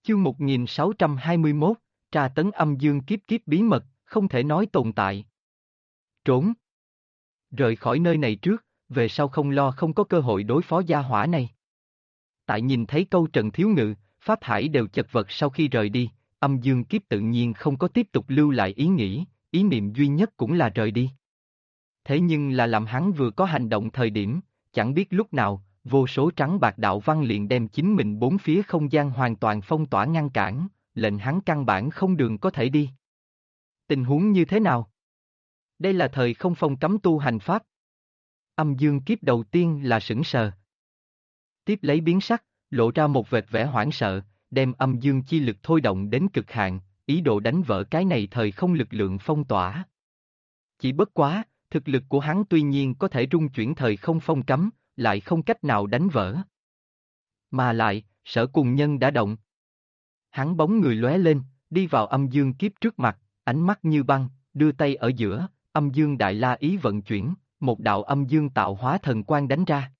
Chương 1621, tra tấn âm dương kiếp kiếp bí mật, không thể nói tồn tại. Trốn. Rời khỏi nơi này trước, về sau không lo không có cơ hội đối phó gia hỏa này. Tại nhìn thấy câu Trần Thiếu Ngự, Pháp Hải đều chật vật sau khi rời đi, âm dương kiếp tự nhiên không có tiếp tục lưu lại ý nghĩ, ý niệm duy nhất cũng là rời đi. Thế nhưng là làm hắn vừa có hành động thời điểm, chẳng biết lúc nào, vô số trắng bạc đạo văn liền đem chính mình bốn phía không gian hoàn toàn phong tỏa ngăn cản, lệnh hắn căn bản không đường có thể đi. Tình huống như thế nào? Đây là thời không phong cấm tu hành pháp. Âm dương kiếp đầu tiên là sững sờ. Tiếp lấy biến sắc, lộ ra một vệt vẻ hoảng sợ, đem âm dương chi lực thôi động đến cực hạn, ý đồ đánh vỡ cái này thời không lực lượng phong tỏa. Chỉ bất quá, thực lực của hắn tuy nhiên có thể rung chuyển thời không phong cấm, lại không cách nào đánh vỡ. Mà lại, Sở Cùng Nhân đã động. Hắn bóng người lóe lên, đi vào âm dương kiếp trước mặt, ánh mắt như băng, đưa tay ở giữa, âm dương đại la ý vận chuyển, một đạo âm dương tạo hóa thần quang đánh ra.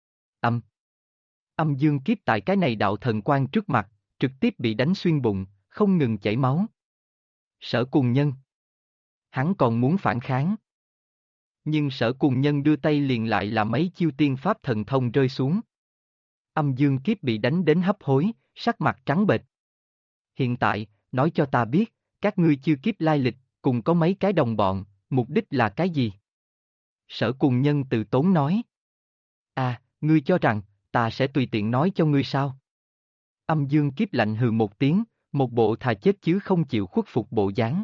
Âm dương kiếp tại cái này đạo thần quang trước mặt, trực tiếp bị đánh xuyên bụng, không ngừng chảy máu. Sở Cùng Nhân. Hắn còn muốn phản kháng. Nhưng Sở Cùng Nhân đưa tay liền lại là mấy chiêu tiên pháp thần thông rơi xuống. Âm dương kiếp bị đánh đến hấp hối, sắc mặt trắng bệch. Hiện tại, nói cho ta biết, các ngươi chưa kiếp lai lịch, cùng có mấy cái đồng bọn, mục đích là cái gì? Sở Cùng Nhân từ tốn nói. Ngươi cho rằng, ta sẽ tùy tiện nói cho ngươi sao? Âm dương kiếp lạnh hừ một tiếng, một bộ thà chết chứ không chịu khuất phục bộ dáng.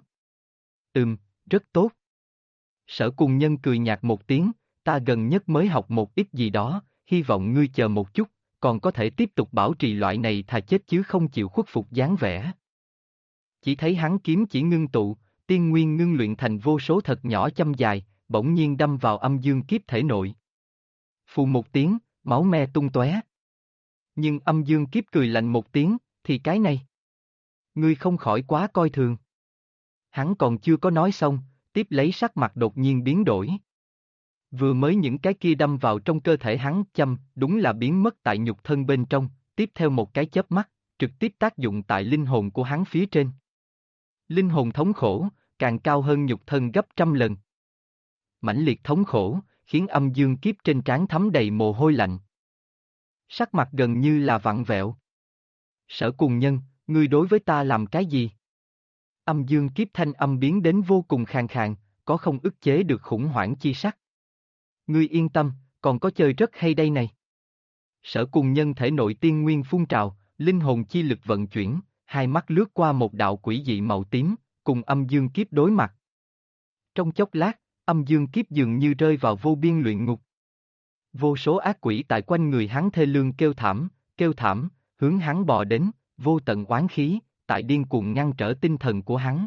Rất tốt. Sở Cùng Nhân cười nhạt một tiếng, ta gần nhất mới học một ít gì đó, hy vọng ngươi chờ một chút, còn có thể tiếp tục bảo trì loại này thà chết chứ không chịu khuất phục dáng vẻ. Chỉ thấy hắn kiếm chỉ ngưng tụ, tiên nguyên ngưng luyện thành vô số thật nhỏ châm dài, bỗng nhiên đâm vào âm dương kiếp thể nội. Phù một tiếng, máu me tung tóe. Nhưng âm dương kiếp cười lạnh một tiếng, thì cái này. Ngươi không khỏi quá coi thường. Hắn còn chưa có nói xong, tiếp lấy sắc mặt đột nhiên biến đổi. Vừa mới những cái kia đâm vào trong cơ thể hắn châm, đúng là biến mất tại nhục thân bên trong, tiếp theo một cái chớp mắt, trực tiếp tác dụng tại linh hồn của hắn phía trên. Linh hồn thống khổ, càng cao hơn nhục thân gấp trăm lần. Mãnh liệt thống khổ, khiến âm dương kiếp trên trán thấm đầy mồ hôi lạnh. Sắc mặt gần như là vặn vẹo. Sở Cùng Nhân, ngươi đối với ta làm cái gì? Âm dương kiếp thanh âm biến đến vô cùng khàn khàn, có không ức chế được khủng hoảng chi sắc. Ngươi yên tâm, còn có chơi rất hay đây này. Sở Cùng Nhân thể nội tiên nguyên phun trào, linh hồn chi lực vận chuyển, hai mắt lướt qua một đạo quỷ dị màu tím, cùng âm dương kiếp đối mặt. Trong chốc lát, âm dương kiếp dường như rơi vào vô biên luyện ngục. Vô số ác quỷ tại quanh người hắn thê lương kêu thảm, hướng hắn bò đến, vô tận oán khí, tại điên cuồng ngăn trở tinh thần của hắn.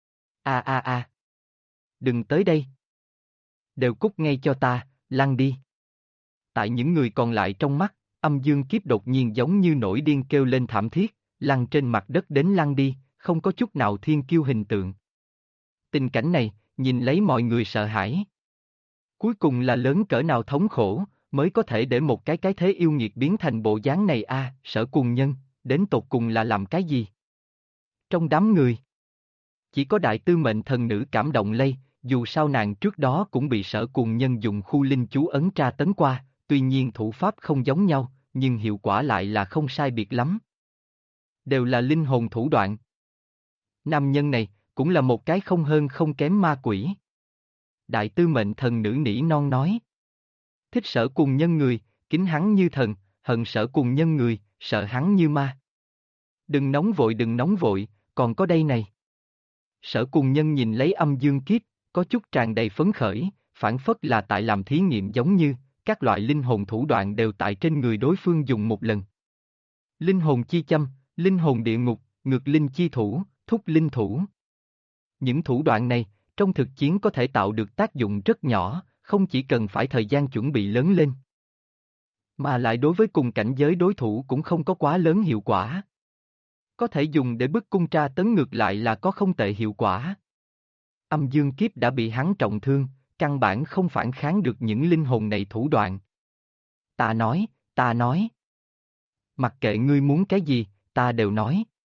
Đừng tới đây. Đều cút ngay cho ta, lăn đi. Tại những người còn lại trong mắt, âm dương kiếp đột nhiên giống như nổi điên kêu lên thảm thiết, lăn trên mặt đất đến lăn đi, không có chút nào thiên kiêu hình tượng. Tình cảnh này, nhìn lấy mọi người sợ hãi. Cuối cùng là lớn cỡ nào thống khổ, mới có thể để một cái thế yêu nghiệt biến thành bộ dáng này Sở Cùng Nhân, đến tột cùng là làm cái gì? Trong đám người, chỉ có đại tư mệnh thần nữ cảm động lây, dù sao nàng trước đó cũng bị Sở Cùng Nhân dùng khu linh chú ấn tra tấn qua, tuy nhiên thủ pháp không giống nhau, nhưng hiệu quả lại là không sai biệt lắm. Đều là linh hồn thủ đoạn. Nam nhân này, cũng là một cái không hơn không kém ma quỷ. Đại tư mệnh thần nữ nỉ non nói. Thích Sở Cùng Nhân người, kính hắn như thần, hận Sở Cùng Nhân người, sợ hắn như ma. Đừng nóng vội, còn có đây này. Sở Cùng Nhân nhìn lấy âm dương kiếp, có chút tràn đầy phấn khởi, phản phất là tại làm thí nghiệm giống như, các loại linh hồn thủ đoạn đều tại trên người đối phương dùng một lần. Linh hồn chi châm, linh hồn địa ngục, ngược linh chi thủ, thúc linh thủ. Những thủ đoạn này, trong thực chiến có thể tạo được tác dụng rất nhỏ, không chỉ cần phải thời gian chuẩn bị lớn lên. Mà lại đối với cùng cảnh giới đối thủ cũng không có quá lớn hiệu quả. Có thể dùng để bức cung tra tấn ngược lại là có không tệ hiệu quả. Âm dương kiếp đã bị hắn trọng thương, căn bản không phản kháng được những linh hồn này thủ đoạn. Ta nói. Mặc kệ ngươi muốn cái gì, ta đều nói.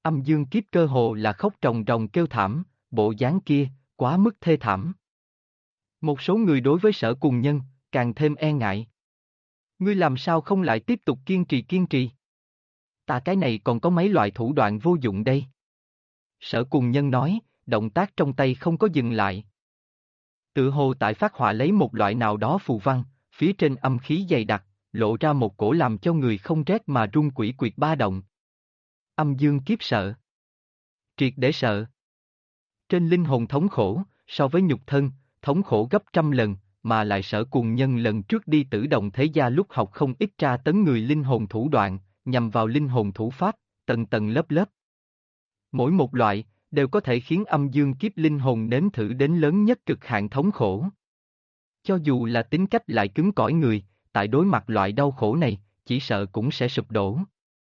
Âm dương kiếp cơ hồ là khóc ròng ròng kêu thảm, bộ dáng kia, quá mức thê thảm. Một số người đối với Sở Cùng Nhân, càng thêm e ngại. Ngươi làm sao không lại tiếp tục kiên trì? Ta cái này còn có mấy loại thủ đoạn vô dụng đây. Sở Cùng Nhân nói, động tác trong tay không có dừng lại. Tự hồ tại phát họa lấy một loại nào đó phù văn, phía trên âm khí dày đặc, lộ ra một cổ làm cho người không rét mà run quỷ quyệt ba động. Âm dương kiếp sợ. Triệt để sợ. Trên linh hồn thống khổ, so với nhục thân, thống khổ gấp trăm lần, mà lại Sở Cùng Nhân lần trước đi Tử Động Thế Gia lúc học không ít tra tấn người linh hồn thủ đoạn, nhằm vào linh hồn thủ pháp, tầng tầng lớp lớp. Mỗi một loại, đều có thể khiến âm dương kiếp linh hồn nếm thử đến lớn nhất cực hạn thống khổ. Cho dù là tính cách lại cứng cỏi người, tại đối mặt loại đau khổ này, chỉ sợ cũng sẽ sụp đổ.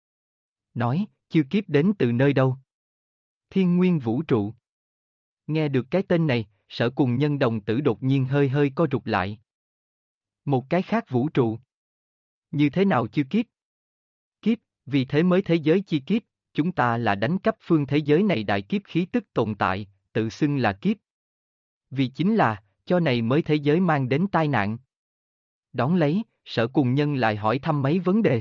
Nói, chiêu kiếp đến từ nơi đâu? Thiên nguyên vũ trụ. Nghe được cái tên này, Sở Cùng Nhân đồng tử đột nhiên hơi hơi co rụt lại. Một cái khác vũ trụ. Như thế nào chiêu kiếp? Kiếp, vì thế mới thế giới chi kiếp, chúng ta là đánh cắp phương thế giới này đại kiếp khí tức tồn tại, tự xưng là kiếp. Vì chính là, cho này mới thế giới mang đến tai nạn. Đón lấy, Sở Cùng Nhân lại hỏi thăm mấy vấn đề.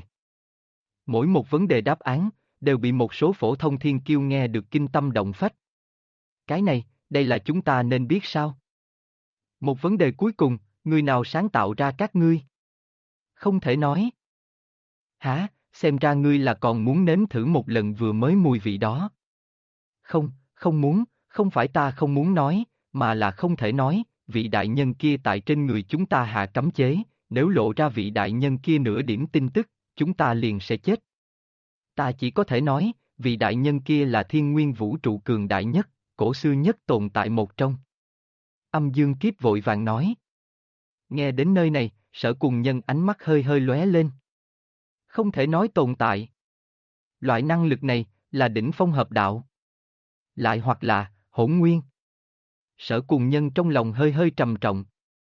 Mỗi một vấn đề đáp án, đều bị một số phổ thông thiên kiêu nghe được kinh tâm động phách. Cái này, đây là chúng ta nên biết sao? Một vấn đề cuối cùng, người nào sáng tạo ra các ngươi? Không thể nói. Hả, xem ra ngươi là còn muốn nếm thử một lần vừa mới mùi vị đó. Không, không muốn, không phải ta không muốn nói, mà là không thể nói, vị đại nhân kia tại trên người chúng ta hạ cấm chế, nếu lộ ra vị đại nhân kia nửa điểm tin tức, chúng ta liền sẽ chết. Ta chỉ có thể nói, vị đại nhân kia là thiên nguyên vũ trụ cường đại nhất, cổ xưa nhất tồn tại một trong. Âm dương kiếp vội vàng nói. Nghe đến nơi này, Sở Cùng Nhân ánh mắt hơi hơi lóe lên. Không thể nói tồn tại. Loại năng lực này, là đỉnh phong hợp đạo. Lại hoặc là, hỗn nguyên. Sở Cùng Nhân trong lòng hơi hơi trầm trọng.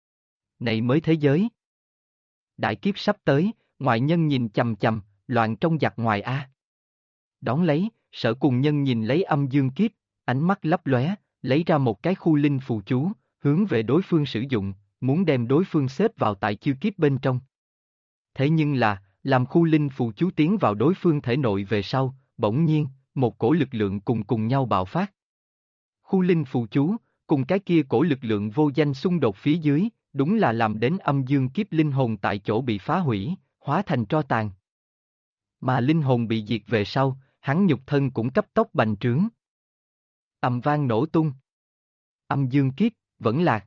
Này mới thế giới. Đại kiếp sắp tới, ngoại nhân nhìn chằm chằm, loạn trong giặc ngoài a. Đón lấy, Sở Cùng Nhân nhìn lấy âm dương kiếp, ánh mắt lấp lóe, lấy ra một cái khu linh phù chú, hướng về đối phương sử dụng, muốn đem đối phương xếp vào tại chiêu kiếp bên trong. Thế nhưng là, làm khu linh phù chú tiến vào đối phương thể nội về sau, bỗng nhiên, một cổ lực lượng cùng nhau bạo phát. Khu linh phù chú, cùng cái kia cổ lực lượng vô danh xung đột phía dưới, đúng là làm đến âm dương kiếp linh hồn tại chỗ bị phá hủy, hóa thành tro tàn. Mà linh hồn bị diệt về sau, hắn nhục thân cũng cấp tốc bành trướng. Ầm vang nổ tung. Âm dương kiếp, vẫn lạc.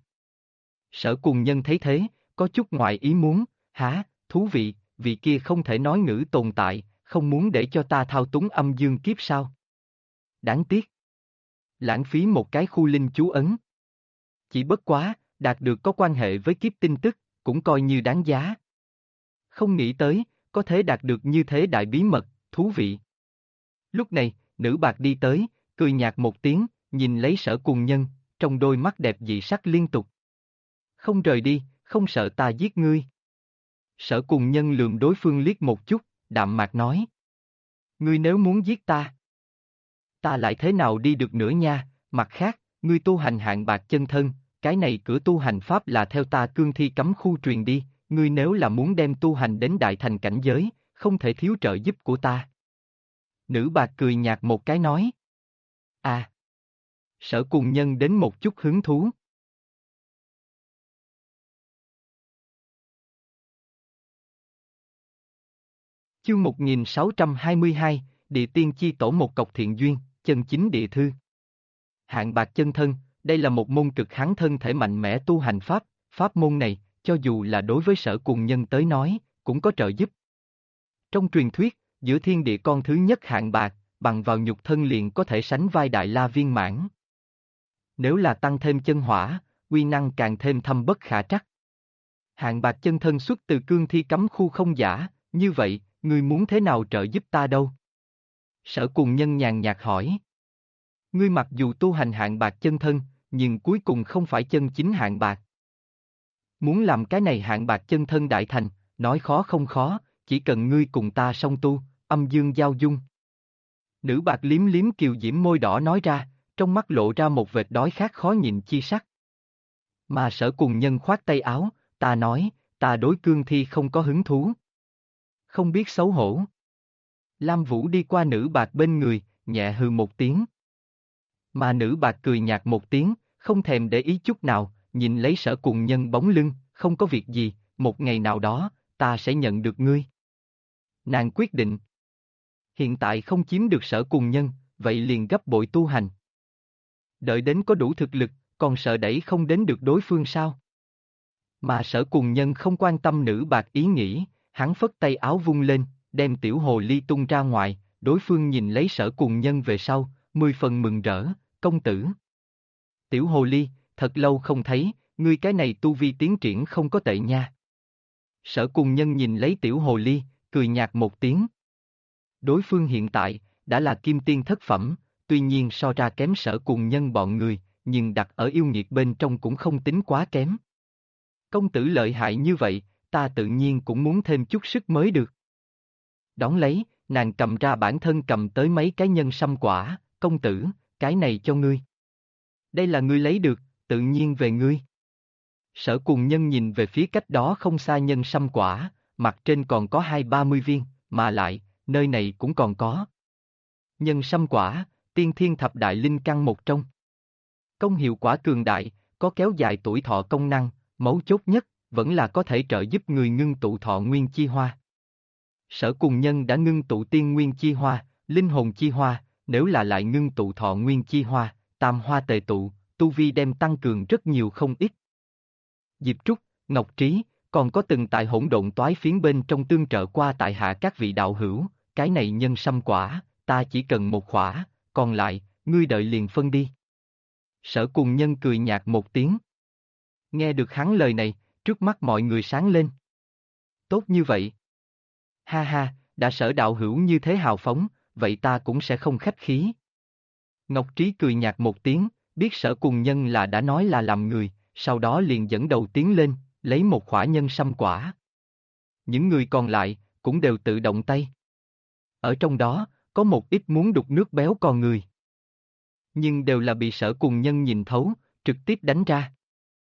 Sở Cùng Nhân thấy thế, có chút ngoại ý muốn, hả, thú vị, vị kia không thể nói ngữ tồn tại, không muốn để cho ta thao túng âm dương kiếp sao? Đáng tiếc. Lãng phí một cái khu linh chú ấn. Chỉ bất quá, đạt được có quan hệ với kiếp tin tức, cũng coi như đáng giá. Không nghĩ tới, có thể đạt được như thế đại bí mật, thú vị. Lúc này, nữ bạc đi tới, cười nhạt một tiếng, nhìn lấy Sở Cùng Nhân, trong đôi mắt đẹp dị sắc liên tục. Không rời đi, không sợ ta giết ngươi. Sở Cùng Nhân lườm đối phương liếc một chút, đạm mạc nói. Ngươi nếu muốn giết ta, ta lại thế nào đi được nữa nha, mặt khác, ngươi tu hành hạng bạc chân thân, cái này cửa tu hành pháp là theo ta cương thi cấm khu truyền đi, ngươi nếu là muốn đem tu hành đến đại thành cảnh giới, không thể thiếu trợ giúp của ta. Nữ bạc cười nhạt một cái nói. À. Sở Cùng Nhân đến một chút hứng thú. Chương 1622, Địa Tiên Chi Tổ một cọc thiện duyên, chân chính địa thư. Hạng bạc chân thân, đây là một môn cực hán thân thể mạnh mẽ tu hành pháp, pháp môn này, cho dù là đối với Sở Cùng Nhân tới nói, cũng có trợ giúp. Trong truyền thuyết, giữa thiên địa con thứ nhất hạng bạc, bằng vào nhục thân liền có thể sánh vai đại la viên mãn. Nếu là tăng thêm chân hỏa, uy năng càng thêm thâm bất khả trắc. Hạng bạc chân thân xuất từ cương thi cấm khu không giả, như vậy, ngươi muốn thế nào trợ giúp ta đâu? Sở Cùng Nhân nhàn nhạt hỏi. Ngươi mặc dù tu hành hạng bạc chân thân, nhưng cuối cùng không phải chân chính hạng bạc. Muốn làm cái này hạng bạc chân thân đại thành, nói khó không khó, chỉ cần ngươi cùng ta song tu, âm dương giao dung. Nữ bạc liếm liếm kiều diễm môi đỏ nói ra, trong mắt lộ ra một vệt đói khát khó nhịn chi sắc. Mà Sở Cùng Nhân khoát tay áo, ta nói, ta đối cương thi không có hứng thú. Không biết xấu hổ. Lam Vũ đi qua nữ bạc bên người, nhẹ hừ một tiếng. Mà nữ bạc cười nhạt một tiếng, không thèm để ý chút nào, nhìn lấy Sở Cùng Nhân bóng lưng, không có việc gì, một ngày nào đó, ta sẽ nhận được ngươi. Nàng quyết định. Hiện tại không chiếm được Sở Cùng Nhân, vậy liền gấp bội tu hành. Đợi đến có đủ thực lực, còn sợ đẩy không đến được đối phương sao? Mà Sở Cùng Nhân không quan tâm nữ bạc ý nghĩ, hắn phất tay áo vung lên, đem tiểu hồ ly tung ra ngoài, đối phương nhìn lấy Sở Cùng Nhân về sau, 10 phần mừng rỡ, công tử. Tiểu hồ ly, thật lâu không thấy, ngươi cái này tu vi tiến triển không có tệ nha. Sở Cùng Nhân nhìn lấy tiểu hồ ly, cười nhạt một tiếng. Đối phương hiện tại, đã là kim tiên thất phẩm, tuy nhiên so ra kém Sở Cùng Nhân bọn người, nhưng đặt ở yêu nghiệt bên trong cũng không tính quá kém. Công tử lợi hại như vậy, ta tự nhiên cũng muốn thêm chút sức mới được. Đón lấy, nàng cầm ra bản thân cầm tới mấy cái nhân sâm quả, công tử, cái này cho ngươi. Đây là ngươi lấy được, tự nhiên về ngươi. Sở Cùng Nhân nhìn về phía cách đó không xa nhân sâm quả, mặt trên còn có 20-30 viên, mà lại, nơi này cũng còn có. Nhân sâm quả, tiên thiên thập đại linh căn một trong. Công hiệu quả cường đại, có kéo dài tuổi thọ công năng, mấu chốt nhất, vẫn là có thể trợ giúp người ngưng tụ thọ nguyên chi hoa. Sở Cùng Nhân đã ngưng tụ tiên nguyên chi hoa, linh hồn chi hoa, nếu là lại ngưng tụ thọ nguyên chi hoa, tam hoa tề tụ, tu vi đem tăng cường rất nhiều không ít. Diệp Trúc, Ngọc Trí, còn có từng tại hỗn độn toái phiến bên trong tương trợ qua tại hạ các vị đạo hữu, cái này nhân sâm quả, ta chỉ cần một khỏa, còn lại, ngươi đợi liền phân đi. Sở Cùng Nhân cười nhạt một tiếng. Nghe được hắn lời này, trước mắt mọi người sáng lên. Tốt như vậy. Ha ha, đã Sở đạo hữu như thế hào phóng, vậy ta cũng sẽ không khách khí. Ngọc Trí cười nhạt một tiếng, biết Sở Cùng Nhân là đã nói là làm người, sau đó liền dẫn đầu tiến lên, lấy một khỏa nhân sâm quả. Những người còn lại, cũng đều tự động tay. Ở trong đó, có một ít muốn đục nước béo con người. Nhưng đều là bị Sở Cùng Nhân nhìn thấu, trực tiếp đánh ra.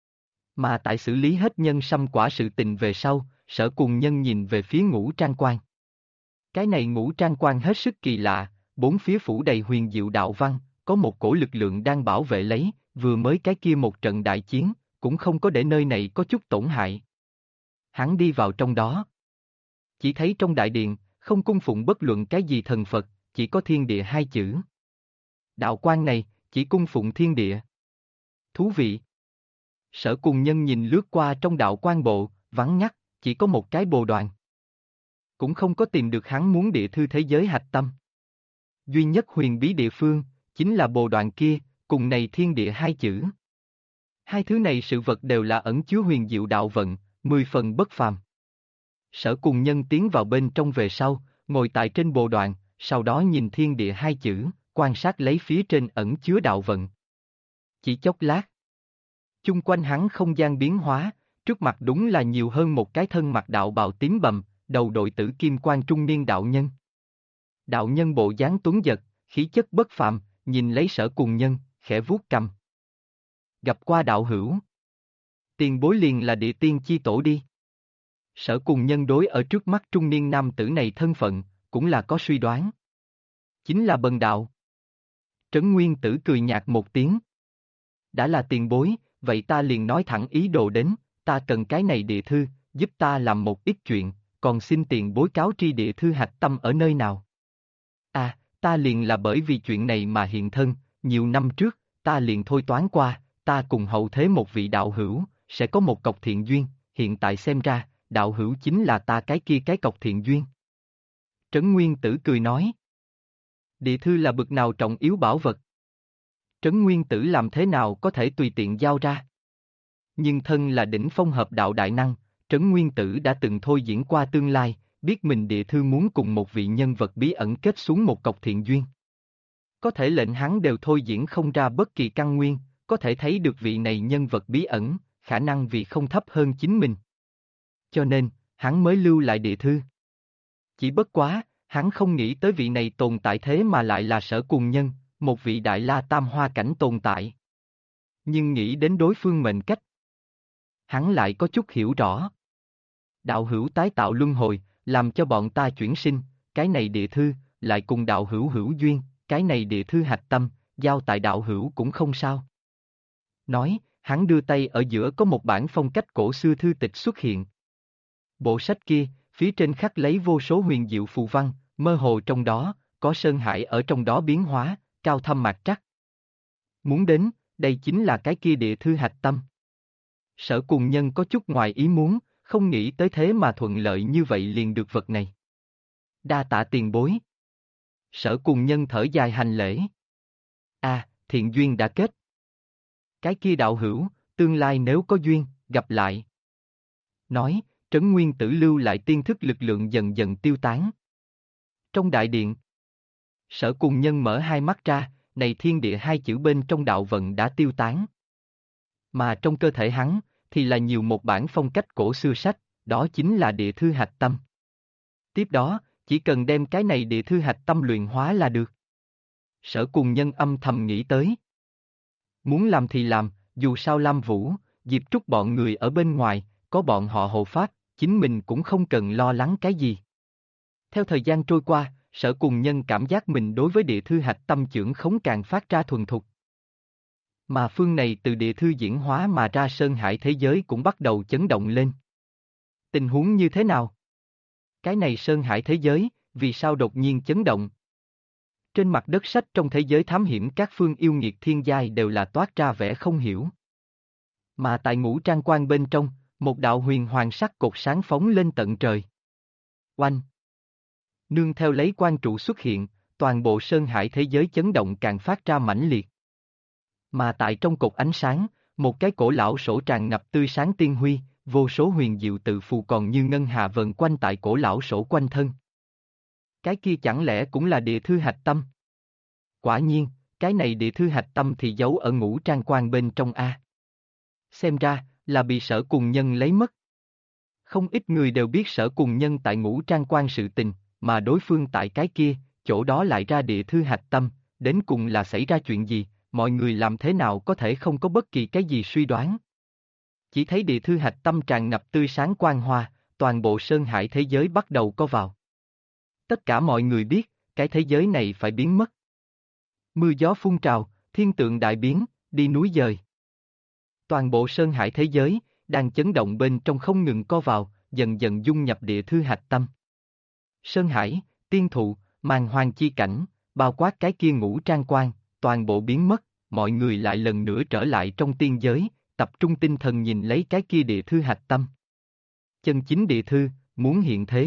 Mà tại xử lý hết nhân sâm quả sự tình về sau, Sở Cùng Nhân nhìn về phía Ngũ Trang Quan. Cái này Ngũ Trang Quan hết sức kỳ lạ, bốn phía phủ đầy huyền diệu đạo văn, có một cổ lực lượng đang bảo vệ lấy, vừa mới cái kia một trận đại chiến, cũng không có để nơi này có chút tổn hại. Hắn đi vào trong đó. Chỉ thấy trong đại điện, không cung phụng bất luận cái gì thần Phật, chỉ có thiên địa hai chữ. Đạo quan này, chỉ cung phụng thiên địa. Thú vị. Sở Cùng Nhân nhìn lướt qua trong đạo quan bộ, vắng ngắt, chỉ có một cái bồ đoàn. Cũng không có tìm được hắn muốn địa thư thế giới hạch tâm. Duy nhất huyền bí địa phương, chính là bồ đoàn kia, cùng này thiên địa hai chữ. Hai thứ này sự vật đều là ẩn chứa huyền diệu đạo vận, 10 phần bất phàm. Sở Cùng Nhân tiến vào bên trong về sau, ngồi tại trên bồ đoàn, sau đó nhìn thiên địa hai chữ, quan sát lấy phía trên ẩn chứa đạo vận. Chỉ chốc lát, chung quanh hắn không gian biến hóa, trước mặt đúng là nhiều hơn một cái thân mặc đạo bào tím bầm, đầu đội tử kim quan trung niên đạo nhân. Đạo nhân bộ dáng tuấn giật, khí chất bất phàm, nhìn lấy Sở Cùng Nhân, khẽ vuốt cầm. Gặp qua đạo hữu. Tiền bối liền là địa tiên chi tổ đi. Sở Cùng Nhân đối ở trước mắt trung niên nam tử này thân phận, cũng là có suy đoán. Chính là Bần Đạo. Trấn Nguyên Tử cười nhạt một tiếng. Đã là tiền bối, vậy ta liền nói thẳng ý đồ đến, ta cần cái này địa thư, giúp ta làm một ít chuyện, còn xin tiền bối cáo tri địa thư hạch tâm ở nơi nào. À, ta liền là bởi vì chuyện này mà hiện thân, nhiều năm trước, ta liền thôi toán qua, ta cùng hậu thế một vị đạo hữu, sẽ có một cọc thiện duyên, hiện tại xem ra, đạo hữu chính là ta cái kia cái cọc thiện duyên. Trấn Nguyên Tử cười nói. Địa thư là bực nào trọng yếu bảo vật. Trấn Nguyên Tử làm thế nào có thể tùy tiện giao ra. Nhưng thân là đỉnh phong hợp đạo đại năng, Trấn Nguyên Tử đã từng thôi diễn qua tương lai, biết mình địa thư muốn cùng một vị nhân vật bí ẩn kết xuống một cọc thiện duyên. Có thể lệnh hắn đều thôi diễn không ra bất kỳ căn nguyên, có thể thấy được vị này nhân vật bí ẩn, khả năng vì không thấp hơn chính mình. Cho nên, hắn mới lưu lại địa thư. Chỉ bất quá, Hắn không nghĩ tới vị này tồn tại thế mà lại là Sở Cùng Nhân, một vị đại la tam hoa cảnh tồn tại. Nhưng nghĩ đến đối phương mệnh cách, hắn lại có chút hiểu rõ. Đạo hữu tái tạo luân hồi, làm cho bọn ta chuyển sinh, cái này địa thư, lại cùng đạo hữu hữu duyên, cái này địa thư hạch tâm, giao tại đạo hữu cũng không sao. Nói, hắn đưa tay ở giữa có một bản phong cách cổ xưa thư tịch xuất hiện. Bộ sách kia, phía trên khắc lấy vô số huyền diệu phù văn, mơ hồ trong đó, có Sơn Hải ở trong đó biến hóa, cao thâm mạc trắc. Muốn đến, đây chính là cái kia địa thư hạch tâm. Sở Cùng Nhân có chút ngoài ý muốn, không nghĩ tới thế mà thuận lợi như vậy liền được vật này. Đa tạ tiền bối. Sở Cùng Nhân thở dài hành lễ. Thiện duyên đã kết. Cái kia đạo hữu, tương lai nếu có duyên, gặp lại. Nói, Trấn Nguyên Tử lưu lại tiên thức lực lượng dần dần tiêu tán. Trong đại điện, Sở Cùng Nhân mở hai mắt ra, này thiên địa hai chữ bên trong đạo vận đã tiêu tán. Mà trong cơ thể hắn, thì là nhiều một bản phong cách cổ xưa sách, đó chính là địa thư hạch tâm. Tiếp đó, chỉ cần đem cái này địa thư hạch tâm luyện hóa là được. Sở Cùng Nhân âm thầm nghĩ tới. Muốn làm thì làm, dù sao Lam Vũ, Diệp Trúc bọn người ở bên ngoài, có bọn họ hộ pháp, chính mình cũng không cần lo lắng cái gì. Theo thời gian trôi qua, Sở Cùng Nhân cảm giác mình đối với địa thư hạch tâm chưởng khống càng phát ra thuần thục. Mà phương này từ địa thư diễn hóa mà ra Sơn Hải thế giới cũng bắt đầu chấn động lên. Tình huống như thế nào? Cái này Sơn Hải thế giới, vì sao đột nhiên chấn động? Trên mặt đất sách trong thế giới thám hiểm các phương yêu nghiệt thiên giai đều là toát ra vẻ không hiểu. Mà tại ngũ trang quan bên trong, một đạo huyền hoàng sắc cột sáng phóng lên tận trời. Oanh! Nương theo lấy quan trụ xuất hiện, toàn bộ Sơn Hải thế giới chấn động càng phát ra mãnh liệt. Mà tại trong cột ánh sáng, một cái cổ lão sổ tràn ngập tươi sáng tiên huy, vô số huyền diệu tự phù còn như ngân hà vần quanh tại cổ lão sổ quanh thân. Cái kia chẳng lẽ cũng là địa thư hạch tâm? Quả nhiên, cái này địa thư hạch tâm thì giấu ở ngũ trang quan bên trong A. Xem ra, là bị Sở Cùng Nhân lấy mất. Không ít người đều biết Sở Cùng Nhân tại ngũ trang quan sự tình, mà đối phương tại cái kia, chỗ đó lại ra địa thư hạch tâm, đến cùng là xảy ra chuyện gì, mọi người làm thế nào có thể không có bất kỳ cái gì suy đoán. Chỉ thấy địa thư hạch tâm tràn ngập tươi sáng quang hoa, toàn bộ Sơn Hải thế giới bắt đầu có vào. Tất cả mọi người biết, cái thế giới này phải biến mất. Mưa gió phun trào, thiên tượng đại biến, đi núi dời. Toàn bộ Sơn Hải thế giới, đang chấn động bên trong không ngừng co vào, dần dần dung nhập địa thư hạch tâm. Sơn Hải, tiên thụ, màn hoàng chi cảnh, bao quát cái kia ngũ trang quan, toàn bộ biến mất, mọi người lại lần nữa trở lại trong tiên giới, tập trung tinh thần nhìn lấy cái kia địa thư hạch tâm. Chân chính địa thư, muốn hiện thế.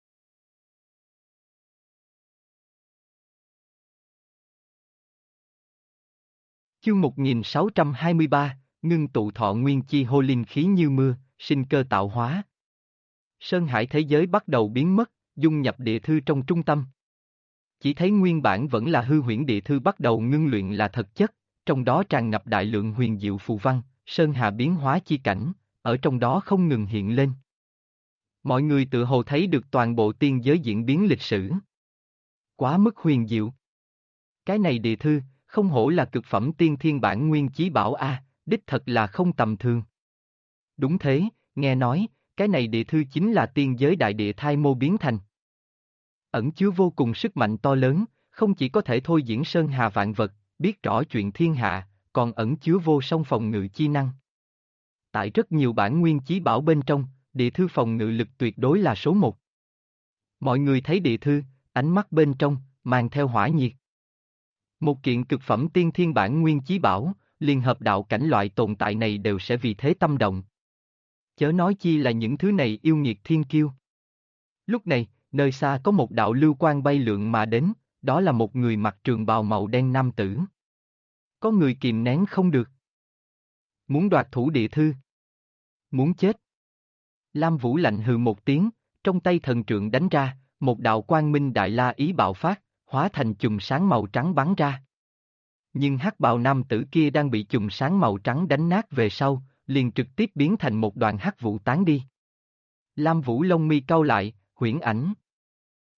Chương 1623, ngưng tụ thọ nguyên chi hô linh khí như mưa, sinh cơ tạo hóa. Sơn Hải thế giới bắt đầu biến mất, dung nhập địa thư trong trung tâm. Chỉ thấy nguyên bản vẫn là hư huyễn địa thư bắt đầu ngưng luyện là thực chất, trong đó tràn ngập đại lượng huyền diệu phù văn, sơn hà biến hóa chi cảnh, ở trong đó không ngừng hiện lên. Mọi người tự hồ thấy được toàn bộ tiên giới diễn biến lịch sử. Quá mức huyền diệu. Cái này địa thư, không hổ là cực phẩm tiên thiên bản nguyên chí bảo A, đích thật là không tầm thường. Đúng thế, nghe nói, cái này địa thư chính là tiên giới đại địa thai mô biến thành. Ẩn chứa vô cùng sức mạnh to lớn, không chỉ có thể thôi diễn sơn hà vạn vật, biết rõ chuyện thiên hạ, còn ẩn chứa vô song phòng ngự chi năng. Tại rất nhiều bản nguyên chí bảo bên trong, địa thư phòng ngự lực tuyệt đối là số một. Mọi người thấy địa thư, ánh mắt bên trong, mang theo hỏa nhiệt. Một kiện cực phẩm tiên thiên bản nguyên chí bảo, liên hợp đạo cảnh loại tồn tại này đều sẽ vì thế tâm động. Chớ nói chi là những thứ này yêu nghiệt thiên kiêu. Lúc này, nơi xa có một đạo lưu quang bay lượn mà đến, đó là một người mặc trường bào màu đen nam tử. Có người kìm nén không được. Muốn đoạt thủ địa thư. Muốn chết. Lam Vũ lạnh hừ một tiếng, trong tay thần trượng đánh ra, một đạo quang minh đại la ý bạo phát, hóa thành chùm sáng màu trắng bắn ra. Nhưng hắc bào nam tử kia đang bị chùm sáng màu trắng đánh nát về sau, liền trực tiếp biến thành một đoàn hắc vụ tán đi. Lam Vũ lông mi cau lại, huyễn ảnh.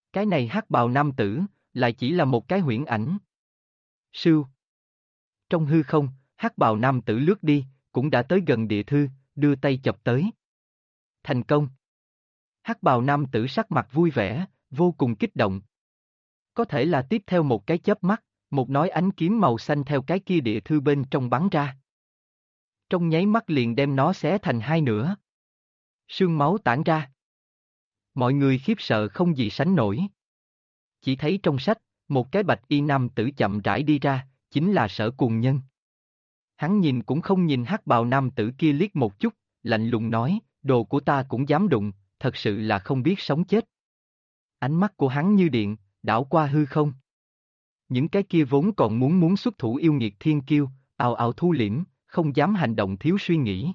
Cái này hắc bào nam tử, lại chỉ là một cái huyễn ảnh. Sưu. Trong hư không, hắc bào nam tử lướt đi, cũng đã tới gần địa thư, đưa tay chập tới. Thành công. Hắc bào nam tử sắc mặt vui vẻ, vô cùng kích động. Có thể là tiếp theo một cái chớp mắt, một nói ánh kiếm màu xanh theo cái kia địa thư bên trong bắn ra. Trong nháy mắt liền đem nó xé thành hai nửa. Sương máu tản ra. Mọi người khiếp sợ không gì sánh nổi. Chỉ thấy trong sách, một cái bạch y nam tử chậm rãi đi ra, chính là Sở Cuồng Nhân. Hắn nhìn cũng không nhìn hắc bào nam tử kia liếc một chút, lạnh lùng nói, đồ của ta cũng dám đụng, thật sự là không biết sống chết. Ánh mắt của hắn như điện, đảo qua hư không. Những cái kia vốn còn muốn xuất thủ yêu nghiệt thiên kiêu, ào ào thu liễm, không dám hành động thiếu suy nghĩ.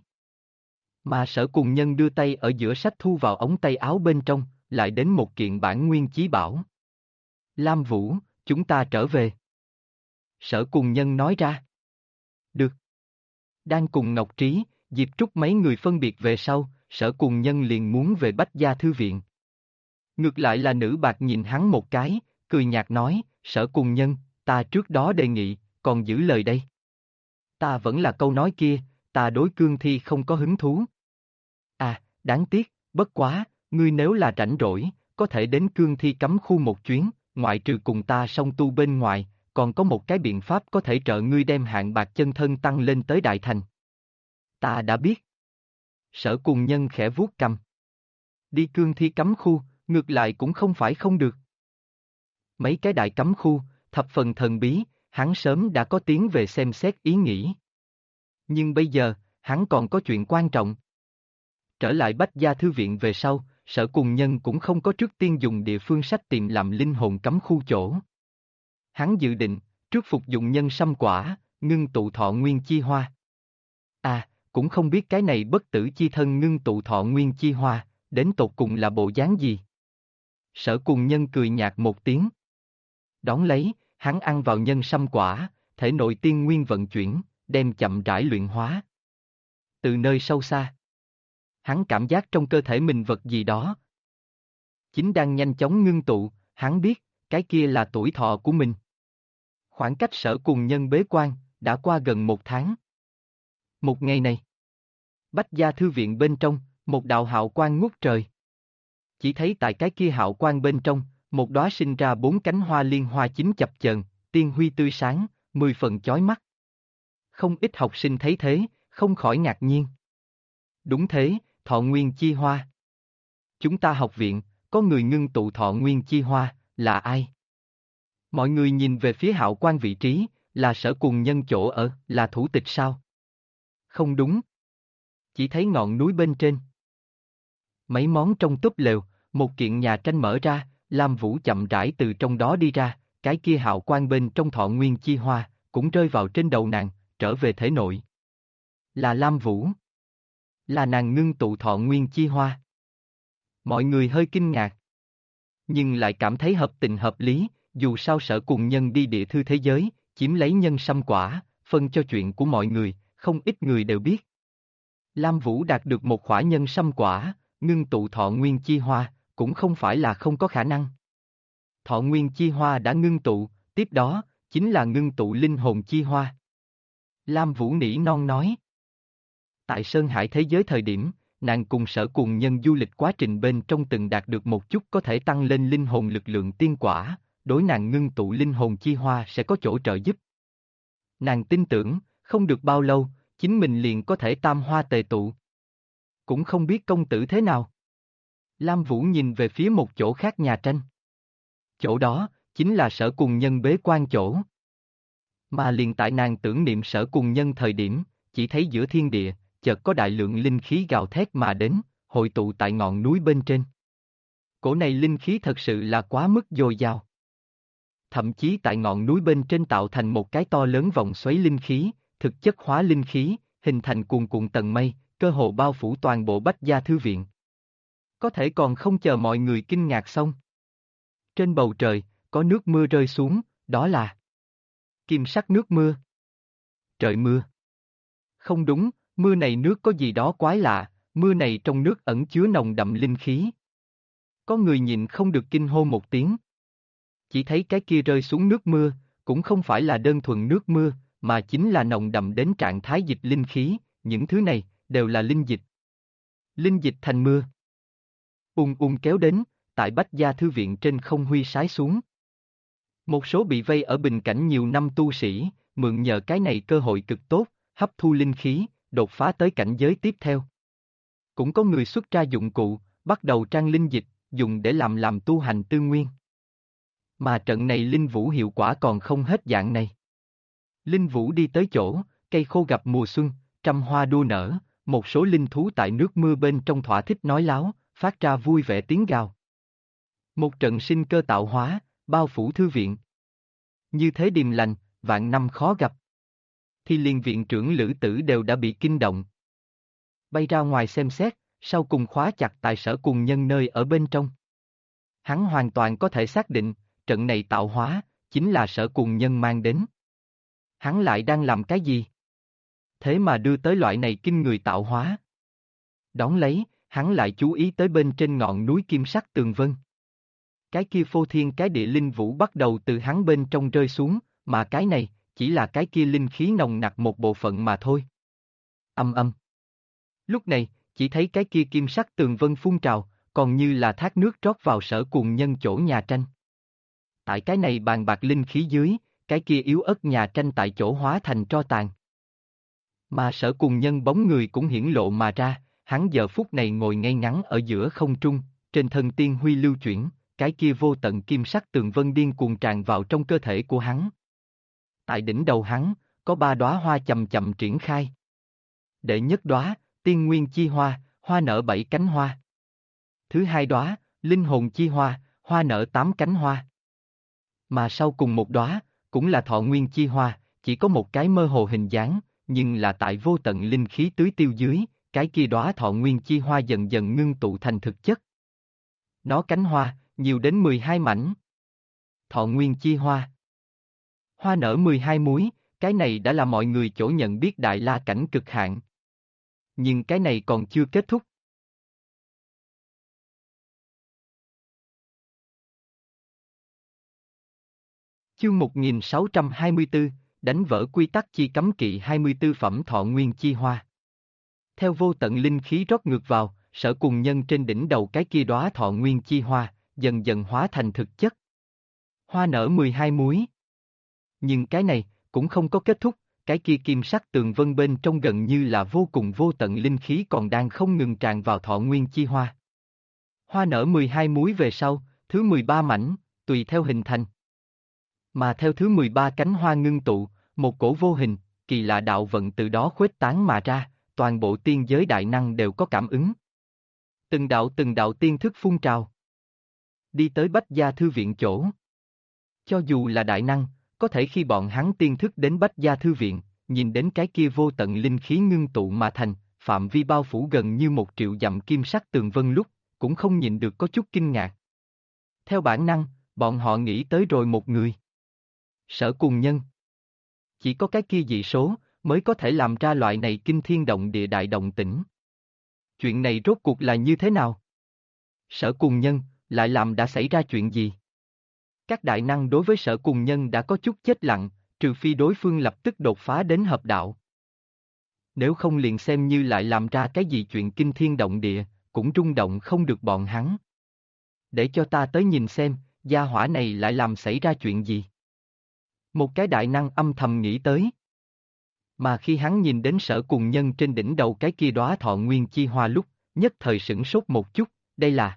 Mà Sở Cuồng Nhân đưa tay ở giữa sách thu vào ống tay áo bên trong, lại đến một kiện bản nguyên chí bảo. Lam Vũ, chúng ta trở về. Sở Cuồng Nhân nói ra. Được. Đang cùng Ngọc Trí, Diệp Trúc mấy người phân biệt về sau, Sở Cuồng Nhân liền muốn về Bách Gia Thư Viện. Ngược lại là Nữ Bạc nhìn hắn một cái, cười nhạt nói, Sở Cuồng Nhân, ta trước đó đề nghị, còn giữ lời đây. Ta vẫn là câu nói kia, ta đối cương thi không có hứng thú. À, đáng tiếc, bất quá, ngươi nếu là rảnh rỗi, có thể đến cương thi cấm khu một chuyến, ngoại trừ cùng ta song tu bên ngoài, còn có một cái biện pháp có thể trợ ngươi đem hạng bạc chân thân tăng lên tới đại thành. Ta đã biết. Sở Cuồng Nhân khẽ vuốt cằm. Đi cương thi cấm khu, ngược lại cũng không phải không được. Mấy cái đại cấm khu, thập phần thần bí, hắn sớm đã có tiếng về xem xét ý nghĩ. Nhưng bây giờ, hắn còn có chuyện quan trọng. Trở lại Bách Gia Thư Viện về sau, Sở Cuồng Nhân cũng không có trước tiên dùng địa phương sách tìm làm linh hồn cấm khu chỗ. Hắn dự định, trước phục dụng nhân sâm quả, ngưng tụ thọ nguyên chi hoa. À, cũng không biết cái này bất tử chi thân ngưng tụ thọ nguyên chi hoa, đến tột cùng là bộ dáng gì. Sở Cuồng Nhân cười nhạt một tiếng. Đón lấy, hắn ăn vào nhân sâm quả, thể nội tiên nguyên vận chuyển, đem chậm rãi luyện hóa. Từ nơi sâu xa, hắn cảm giác trong cơ thể mình vật gì đó chính đang nhanh chóng ngưng tụ, hắn biết, cái kia là tuổi thọ của mình. Khoảng cách Sở Cuồng Nhân bế quan, đã qua gần một tháng. Một ngày này, Bách Gia Thư Viện bên trong, một đạo hào quang ngút trời. Chỉ thấy tại cái kia hào quang bên trong, một đóa sinh ra 4 cánh hoa liên hoa chính chập chờn, tiên huy tươi sáng, 10 phần chói mắt. Không ít học sinh thấy thế, không khỏi ngạc nhiên. Đúng thế, thọ nguyên chi hoa. Chúng ta học viện, có người ngưng tụ thọ nguyên chi hoa, là ai? Mọi người nhìn về phía hạo quang vị trí, là Sở Cuồng Nhân chỗ ở, là thủ tịch sao? Không đúng. Chỉ thấy ngọn núi bên trên. Mấy món trong túp lều, một kiện nhà tranh mở ra, Lam Vũ chậm rãi từ trong đó đi ra, cái kia hạo quang bên trong thọ nguyên chi hoa, cũng rơi vào trên đầu nàng, trở về thể nội. Là Lam Vũ. Là nàng ngưng tụ thọ nguyên chi hoa. Mọi người hơi kinh ngạc. Nhưng lại cảm thấy hợp tình hợp lý, dù sao Sở Cuồng Nhân đi địa thư thế giới, chiếm lấy nhân sâm quả, phân cho chuyện của mọi người, không ít người đều biết. Lam Vũ đạt được một khỏa nhân sâm quả, ngưng tụ thọ nguyên chi hoa, cũng không phải là không có khả năng. Thọ nguyên chi hoa đã ngưng tụ, tiếp đó, chính là ngưng tụ linh hồn chi hoa. Lam Vũ nỉ non nói. Tại Sơn Hải thế giới thời điểm, nàng cùng Sở Cuồng Nhân du lịch quá trình bên trong từng đạt được một chút có thể tăng lên linh hồn lực lượng tiên quả, đối nàng ngưng tụ linh hồn chi hoa sẽ có chỗ trợ giúp. Nàng tin tưởng, không được bao lâu, chính mình liền có thể tam hoa tề tụ. Cũng không biết công tử thế nào. Lam Vũ nhìn về phía một chỗ khác nhà tranh. Chỗ đó, chính là Sở Cuồng Nhân bế quan chỗ. Mà liền tại nàng tưởng niệm Sở Cuồng Nhân thời điểm, chỉ thấy giữa thiên địa, chợt có đại lượng linh khí gào thét mà đến, hội tụ tại ngọn núi bên trên. Cổ này linh khí thật sự là quá mức dồi dào. Thậm chí tại ngọn núi bên trên tạo thành một cái to lớn vòng xoáy linh khí, thực chất hóa linh khí, hình thành cuồn cuộn tầng mây, cơ hồ bao phủ toàn bộ Bách Gia Thư Viện. Có thể còn không chờ mọi người kinh ngạc xong. Trên bầu trời, có nước mưa rơi xuống, đó là kim sắc nước mưa. Trời mưa. Không đúng, mưa này nước có gì đó quái lạ, mưa này trong nước ẩn chứa nồng đậm linh khí. Có người nhìn không được kinh hô một tiếng. Chỉ thấy cái kia rơi xuống nước mưa, cũng không phải là đơn thuần nước mưa, mà chính là nồng đậm đến trạng thái dịch linh khí, những thứ này, đều là linh dịch. Linh dịch thành mưa. Kéo đến, tại Bách Gia Thư Viện trên không huy sái xuống. Một số bị vây ở bình cảnh nhiều năm tu sĩ, mượn nhờ cái này cơ hội cực tốt, hấp thu linh khí, đột phá tới cảnh giới tiếp theo. Cũng có người xuất ra dụng cụ, bắt đầu trang linh dịch, dùng để làm tu hành tư nguyên. Mà trận này linh vũ hiệu quả còn không hết dạng này. Linh vũ đi tới chỗ, cây khô gặp mùa xuân, trăm hoa đua nở, một số linh thú tại nước mưa bên trong thỏa thích nói láo, phát ra vui vẻ tiếng gào. Một trận sinh cơ tạo hóa, bao phủ thư viện. Như thế điềm lành, vạn năm khó gặp. Thì liền viện trưởng Lữ Tử đều đã bị kinh động. Bay ra ngoài xem xét, sau cùng khóa chặt tại Sở Cùng Nhân nơi ở bên trong. Hắn hoàn toàn có thể xác định, trận này tạo hóa, chính là Sở Cùng Nhân mang đến. Hắn lại đang làm cái gì? Thế mà đưa tới loại này kinh người tạo hóa. Đón lấy, hắn lại chú ý tới bên trên ngọn núi kim sắc tường vân. Cái kia phô thiên cái địa linh vũ bắt đầu từ hắn bên trong rơi xuống, mà cái này, chỉ là cái kia linh khí nồng nặc một bộ phận mà thôi. Âm âm. Lúc này, chỉ thấy cái kia kim sắc tường vân phun trào, còn như là thác nước trót vào Sở Cùng Nhân chỗ nhà tranh. Tại cái này bàn bạc linh khí dưới, cái kia yếu ớt nhà tranh tại chỗ hóa thành tro tàn. Mà Sở Cùng Nhân bóng người cũng hiển lộ mà ra, hắn giờ phút này ngồi ngay ngắn ở giữa không trung, trên thân tiên huy lưu chuyển, cái kia vô tận kim sắc tường vân điên cuồng tràn vào trong cơ thể của hắn. Tại đỉnh đầu hắn, có 3 đóa hoa chậm chậm triển khai. Đệ nhất đóa, tiên nguyên chi hoa, hoa nở 7 cánh hoa. Thứ hai đóa, linh hồn chi hoa, hoa nở 8 cánh hoa. Mà sau cùng một đóa, cũng là thọ nguyên chi hoa, chỉ có một cái mơ hồ hình dáng, nhưng là tại vô tận linh khí tưới tiêu dưới, cái kia đóa thọ nguyên chi hoa dần dần ngưng tụ thành thực chất. Nó cánh hoa, nhiều đến 12 mảnh. Thọ nguyên chi hoa. Hoa nở 12 múi, cái này đã là mọi người chỗ nhận biết Đại La cảnh cực hạn. Nhưng cái này còn chưa kết thúc. Chương 1624, đánh vỡ quy tắc chi cấm kỵ 24 phẩm thọ nguyên chi hoa. Theo vô tận linh khí rót ngược vào, Sở Cùng Nhân trên đỉnh đầu cái kia đóa thọ nguyên chi hoa, dần dần hóa thành thực chất. Hoa nở 12 múi. Nhưng cái này, cũng không có kết thúc, cái kia kim sắc tường vân bên trong gần như là vô cùng vô tận linh khí còn đang không ngừng tràn vào thọ nguyên chi hoa. Hoa nở 12 múi về sau, thứ 13 mảnh, tùy theo hình thành. Mà theo thứ 13 cánh hoa ngưng tụ, một cổ vô hình, kỳ lạ đạo vận từ đó khuếch tán mà ra, toàn bộ tiên giới đại năng đều có cảm ứng. Từng đạo tiên thức phun trào. Đi tới Bách Gia Thư Viện chỗ. Cho dù là đại năng, có thể khi bọn hắn tiên thức đến Bách Gia Thư Viện, nhìn đến cái kia vô tận linh khí ngưng tụ mà thành, phạm vi bao phủ gần như 1 triệu dặm kim sắc tường vân lúc, cũng không nhịn được có chút kinh ngạc. Theo bản năng, bọn họ nghĩ tới rồi một người. Sở Cùng Nhân. Chỉ có cái kia dị số, mới có thể làm ra loại này kinh thiên động địa đại động tĩnh. Chuyện này rốt cuộc là như thế nào? Sở Cùng Nhân, lại làm đã xảy ra chuyện gì? Các đại năng đối với Sở Cùng Nhân đã có chút chết lặng, trừ phi đối phương lập tức đột phá đến hợp đạo. Nếu không liền xem như lại làm ra cái gì chuyện kinh thiên động địa, cũng rung động không được bọn hắn. Để cho ta tới nhìn xem, gia hỏa này lại làm xảy ra chuyện gì? Một cái đại năng âm thầm nghĩ tới. Mà khi hắn nhìn đến Sở Cùng Nhân trên đỉnh đầu cái kia đóa thọ nguyên chi hoa lúc, nhất thời sửng sốt một chút, đây là...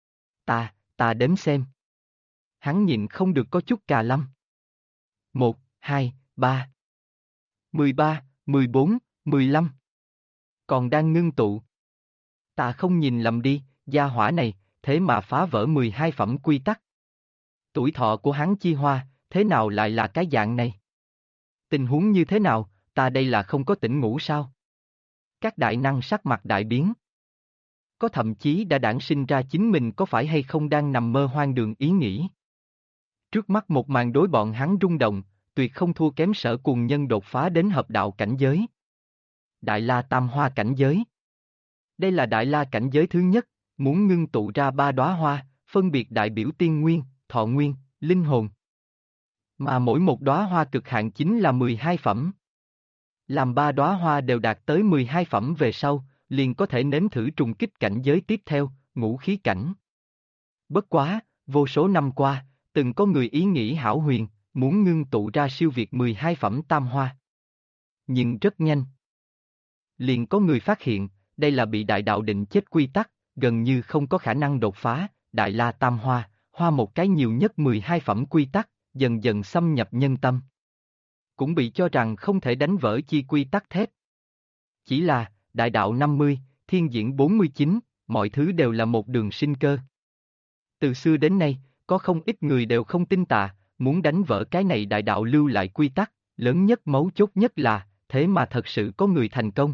Ta đếm xem. Hắn nhìn không được có chút cà lâm. 1, 2, 3. 13, 14, 15. Còn đang ngưng tụ. Ta không nhìn lầm đi, gia hỏa này, thế mà phá vỡ 12 phẩm quy tắc. Tuổi thọ của hắn chi hoa, thế nào lại là cái dạng này? Tình huống như thế nào, ta đây là không có tỉnh ngủ sao? Các đại năng sắc mặt đại biến. Có thậm chí đã đản sinh ra chính mình có phải hay không đang nằm mơ hoang đường ý nghĩ. Trước mắt một màn đối bọn hắn rung động, tuyệt không thua kém Sở Cùng Nhân đột phá đến hợp đạo cảnh giới. Đại La Tam Hoa cảnh giới. Đây là Đại La cảnh giới thứ nhất, muốn ngưng tụ ra 3 đóa hoa, phân biệt đại biểu tiên nguyên, thọ nguyên, linh hồn. Mà mỗi một đóa hoa cực hạn chính là 12 phẩm. Làm 3 đóa hoa đều đạt tới 12 phẩm về sau, liền có thể nếm thử trùng kích cảnh giới tiếp theo, ngũ khí cảnh. Bất quá, vô số năm qua, từng có người ý nghĩ hão huyền, muốn ngưng tụ ra siêu việt 12 phẩm tam hoa. Nhưng rất nhanh. Liền có người phát hiện, đây là bị đại đạo định chết quy tắc, gần như không có khả năng đột phá, đại la tam hoa, hoa một cái nhiều nhất 12 phẩm quy tắc, dần dần xâm nhập nhân tâm. Cũng bị cho rằng không thể đánh vỡ chi quy tắc thép. Chỉ là, đại đạo 50, thiên diễn 49, mọi thứ đều là một đường sinh cơ. Từ xưa đến nay, có không ít người đều không tin tà, muốn đánh vỡ cái này đại đạo lưu lại quy tắc, lớn nhất mấu chốt nhất là, thế mà thật sự có người thành công.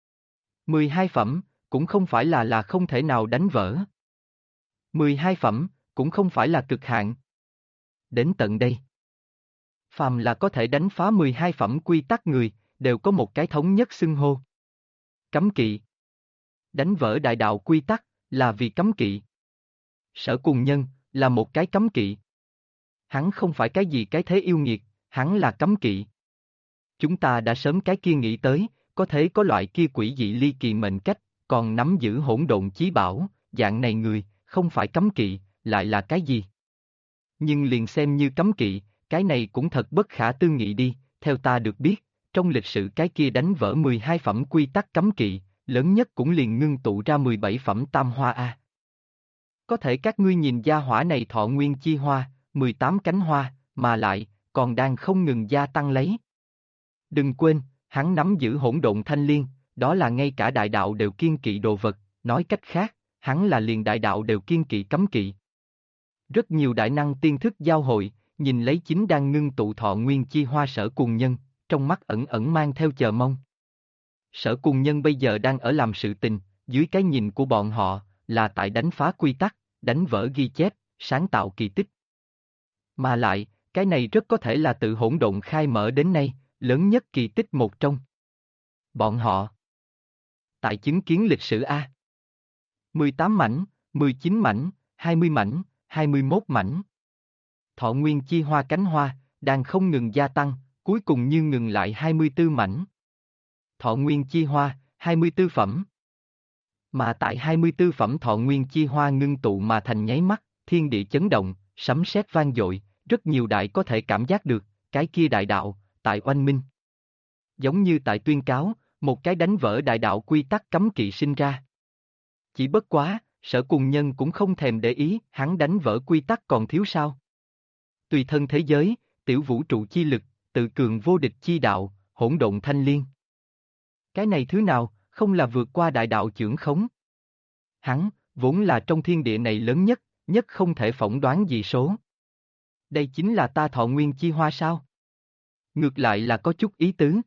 12 phẩm, cũng không phải là không thể nào đánh vỡ. 12 phẩm, cũng không phải là cực hạn. Đến tận đây, phàm là có thể đánh phá 12 phẩm quy tắc người, đều có một cái thống nhất xưng hô. Cấm kỵ. Đánh vỡ đại đạo quy tắc, là vì cấm kỵ. Sở Cùng Nhân, là một cái cấm kỵ. Hắn không phải cái gì cái thế yêu nghiệt, hắn là cấm kỵ. Chúng ta đã sớm cái kia nghĩ tới, có thể có loại kia quỷ dị ly kỳ mệnh cách, còn nắm giữ hỗn độn chí bảo, dạng này người, không phải cấm kỵ, lại là cái gì? Nhưng liền xem như cấm kỵ, cái này cũng thật bất khả tư nghị đi, theo ta được biết, trong lịch sử cái kia đánh vỡ 12 phẩm quy tắc cấm kỵ, lớn nhất cũng liền ngưng tụ ra 17 phẩm tam hoa A. Có thể các ngươi nhìn gia hỏa này thọ nguyên chi hoa, 18 cánh hoa, mà lại, còn đang không ngừng gia tăng lấy. Đừng quên, hắn nắm giữ hỗn độn thanh liên, đó là ngay cả đại đạo đều kiêng kỵ đồ vật, nói cách khác, hắn là liền đại đạo đều kiêng kỵ cấm kỵ. Rất nhiều đại năng tiên thức giao hội, nhìn lấy chính đang ngưng tụ thọ nguyên chi hoa Sở Cùng Nhân, trong mắt ẩn ẩn mang theo chờ mong. Sở Cùng Nhân bây giờ đang ở làm sự tình, dưới cái nhìn của bọn họ, là tại đánh phá quy tắc, đánh vỡ ghi chép, sáng tạo kỳ tích. Mà lại, cái này rất có thể là tự hỗn độn khai mở đến nay, lớn nhất kỳ tích một trong. Bọn họ tại chứng kiến lịch sử A. 18 mảnh, 19 mảnh, 20 mảnh, 21 mảnh. Thọ nguyên chi hoa cánh hoa, đang không ngừng gia tăng, cuối cùng như ngừng lại 24 mảnh. Thọ nguyên chi hoa, 24 phẩm. Mà tại 24 phẩm thọ nguyên chi hoa ngưng tụ mà thành nháy mắt, thiên địa chấn động, sấm sét vang dội, rất nhiều đại có thể cảm giác được, cái kia đại đạo, tại oanh minh. Giống như tại tuyên cáo, một cái đánh vỡ đại đạo quy tắc cấm kỵ sinh ra. Chỉ bất quá, Sở Cùng Nhân cũng không thèm để ý, hắn đánh vỡ quy tắc còn thiếu sao. Tùy thân thế giới, tiểu vũ trụ chi lực, tự cường vô địch chi đạo, hỗn độn thanh liên. Cái này thứ nào, không là vượt qua đại đạo chưởng khống. Hắn, vốn là trong thiên địa này lớn nhất, nhất không thể phỏng đoán gì số. Đây chính là ta thọ nguyên chi hoa sao? Ngược lại là có chút ý tứ.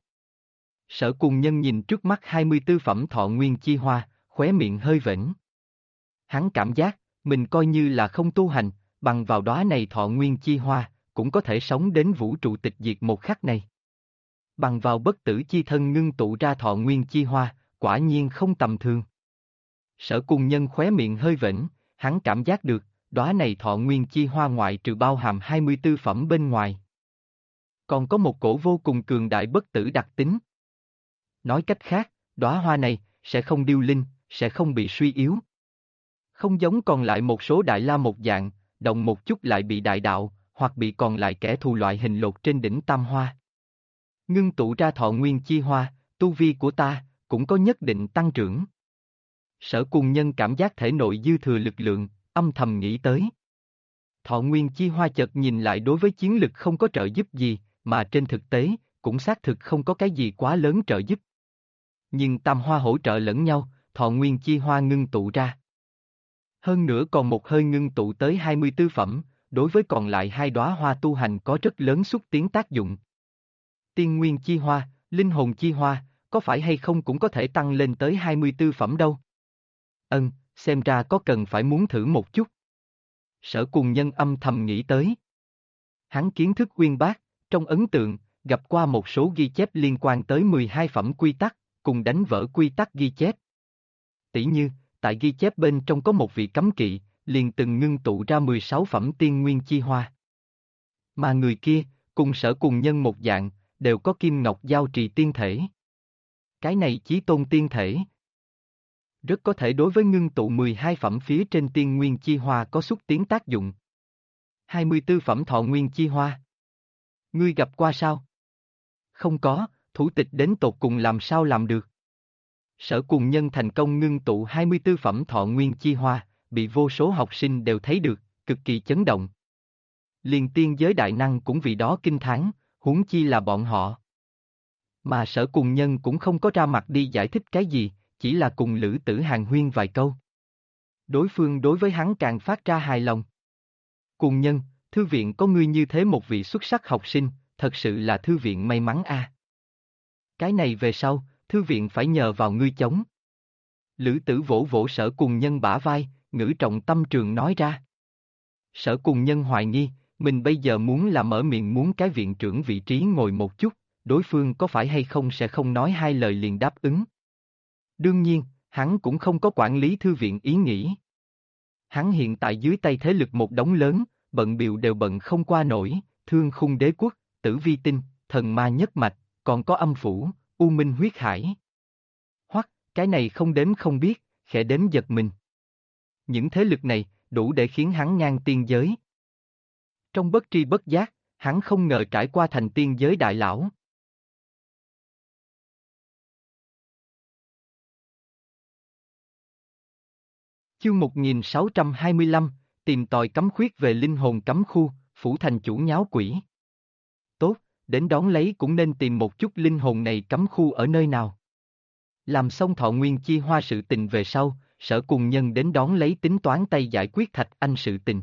Sở Cùng Nhân nhìn trước mắt 24 phẩm thọ nguyên chi hoa, khóe miệng hơi vểnh. Hắn cảm giác, mình coi như là không tu hành, bằng vào đóa này thọ nguyên chi hoa, cũng có thể sống đến vũ trụ tịch diệt một khắc này. Bằng vào bất tử chi thân ngưng tụ ra thọ nguyên chi hoa, quả nhiên không tầm thường. Sở Cùng Nhân khóe miệng hơi vểnh, hắn cảm giác được, đóa này thọ nguyên chi hoa ngoại trừ bao hàm 24 phẩm bên ngoài. Còn có một cổ vô cùng cường đại bất tử đặc tính. Nói cách khác, đóa hoa này, sẽ không điêu linh, sẽ không bị suy yếu. Không giống còn lại một số đại la một dạng, động một chút lại bị đại đạo, hoặc bị còn lại kẻ thù loại hình lột trên đỉnh tam hoa. Ngưng tụ ra thọ nguyên chi hoa, tu vi của ta, cũng có nhất định tăng trưởng. Sở Cùng Nhân cảm giác thể nội dư thừa lực lượng, âm thầm nghĩ tới. Thọ nguyên chi hoa chợt nhìn lại đối với chiến lực không có trợ giúp gì, mà trên thực tế, cũng xác thực không có cái gì quá lớn trợ giúp. Nhưng tam hoa hỗ trợ lẫn nhau, thọ nguyên chi hoa ngưng tụ ra. Hơn nữa còn một hơi ngưng tụ tới 24 phẩm, đối với còn lại hai đóa hoa tu hành có rất lớn xúc tiến tác dụng. Tiên nguyên chi hoa, linh hồn chi hoa, có phải hay không cũng có thể tăng lên tới 24 phẩm đâu. Xem ra có cần phải muốn thử một chút. Sở Cùng Nhân âm thầm nghĩ tới. Hắn kiến thức uyên bác, trong ấn tượng, gặp qua một số ghi chép liên quan tới 12 phẩm quy tắc, cùng đánh vỡ quy tắc ghi chép. Tỉ như, tại ghi chép bên trong có một vị cấm kỵ, liền từng ngưng tụ ra 16 phẩm tiên nguyên chi hoa. Mà người kia, cùng Sở Cùng Nhân một dạng, đều có kim ngọc giao trì tiên thể. Cái này chí tôn tiên thể rất có thể đối với ngưng tụ 12 phẩm phía trên tiên nguyên chi hoa có xúc tiến tác dụng. 24 phẩm thọ nguyên chi hoa. Ngươi gặp qua sao? Không có, thủ tịch đến tột cùng làm sao làm được? Sở Cùng Nhân thành công ngưng tụ 24 phẩm thọ nguyên chi hoa, bị vô số học sinh đều thấy được, cực kỳ chấn động. Liền tiên giới đại năng cũng vì đó kinh thán, huống chi là bọn họ. Mà Sở Cùng Nhân cũng không có ra mặt đi giải thích cái gì, chỉ là cùng Lữ Tử hàn huyên vài câu. Đối phương đối với hắn càng phát ra hài lòng. Cùng Nhân, thư viện có ngươi như thế một vị xuất sắc học sinh, thật sự là thư viện may mắn a. Cái này về sau, thư viện phải nhờ vào ngươi chống. Lữ Tử vỗ vỗ Sở Cùng Nhân bả vai, ngữ trọng tâm trường nói ra. Sở Cùng Nhân hoài nghi, mình bây giờ muốn là mở miệng muốn cái viện trưởng vị trí ngồi một chút, đối phương có phải hay không sẽ không nói hai lời liền đáp ứng. Đương nhiên, hắn cũng không có quản lý thư viện ý nghĩ. Hắn hiện tại dưới tay thế lực một đống lớn, bận bịu đều bận không qua nổi, Thương Khung Đế Quốc, Tử Vi Tinh, Thần Ma Nhất Mạch, còn có Âm Phủ, U Minh Huyết Hải. Hoặc, cái này không đếm không biết, khẽ đếm giật mình. Những thế lực này, đủ để khiến hắn ngang tiên giới. Trong bất tri bất giác, hắn không ngờ trải qua thành tiên giới đại lão. Chương 1625, tìm tòi cấm khuyết về linh hồn cấm khu, phủ thành chủ nháo quỷ. Tốt, đến đón lấy cũng nên tìm một chút linh hồn này cấm khu ở nơi nào. Làm xong thọ nguyên chi hoa sự tình về sau, Sở Cùng Nhân đến đón lấy tính toán tay giải quyết Thạch Anh sự tình.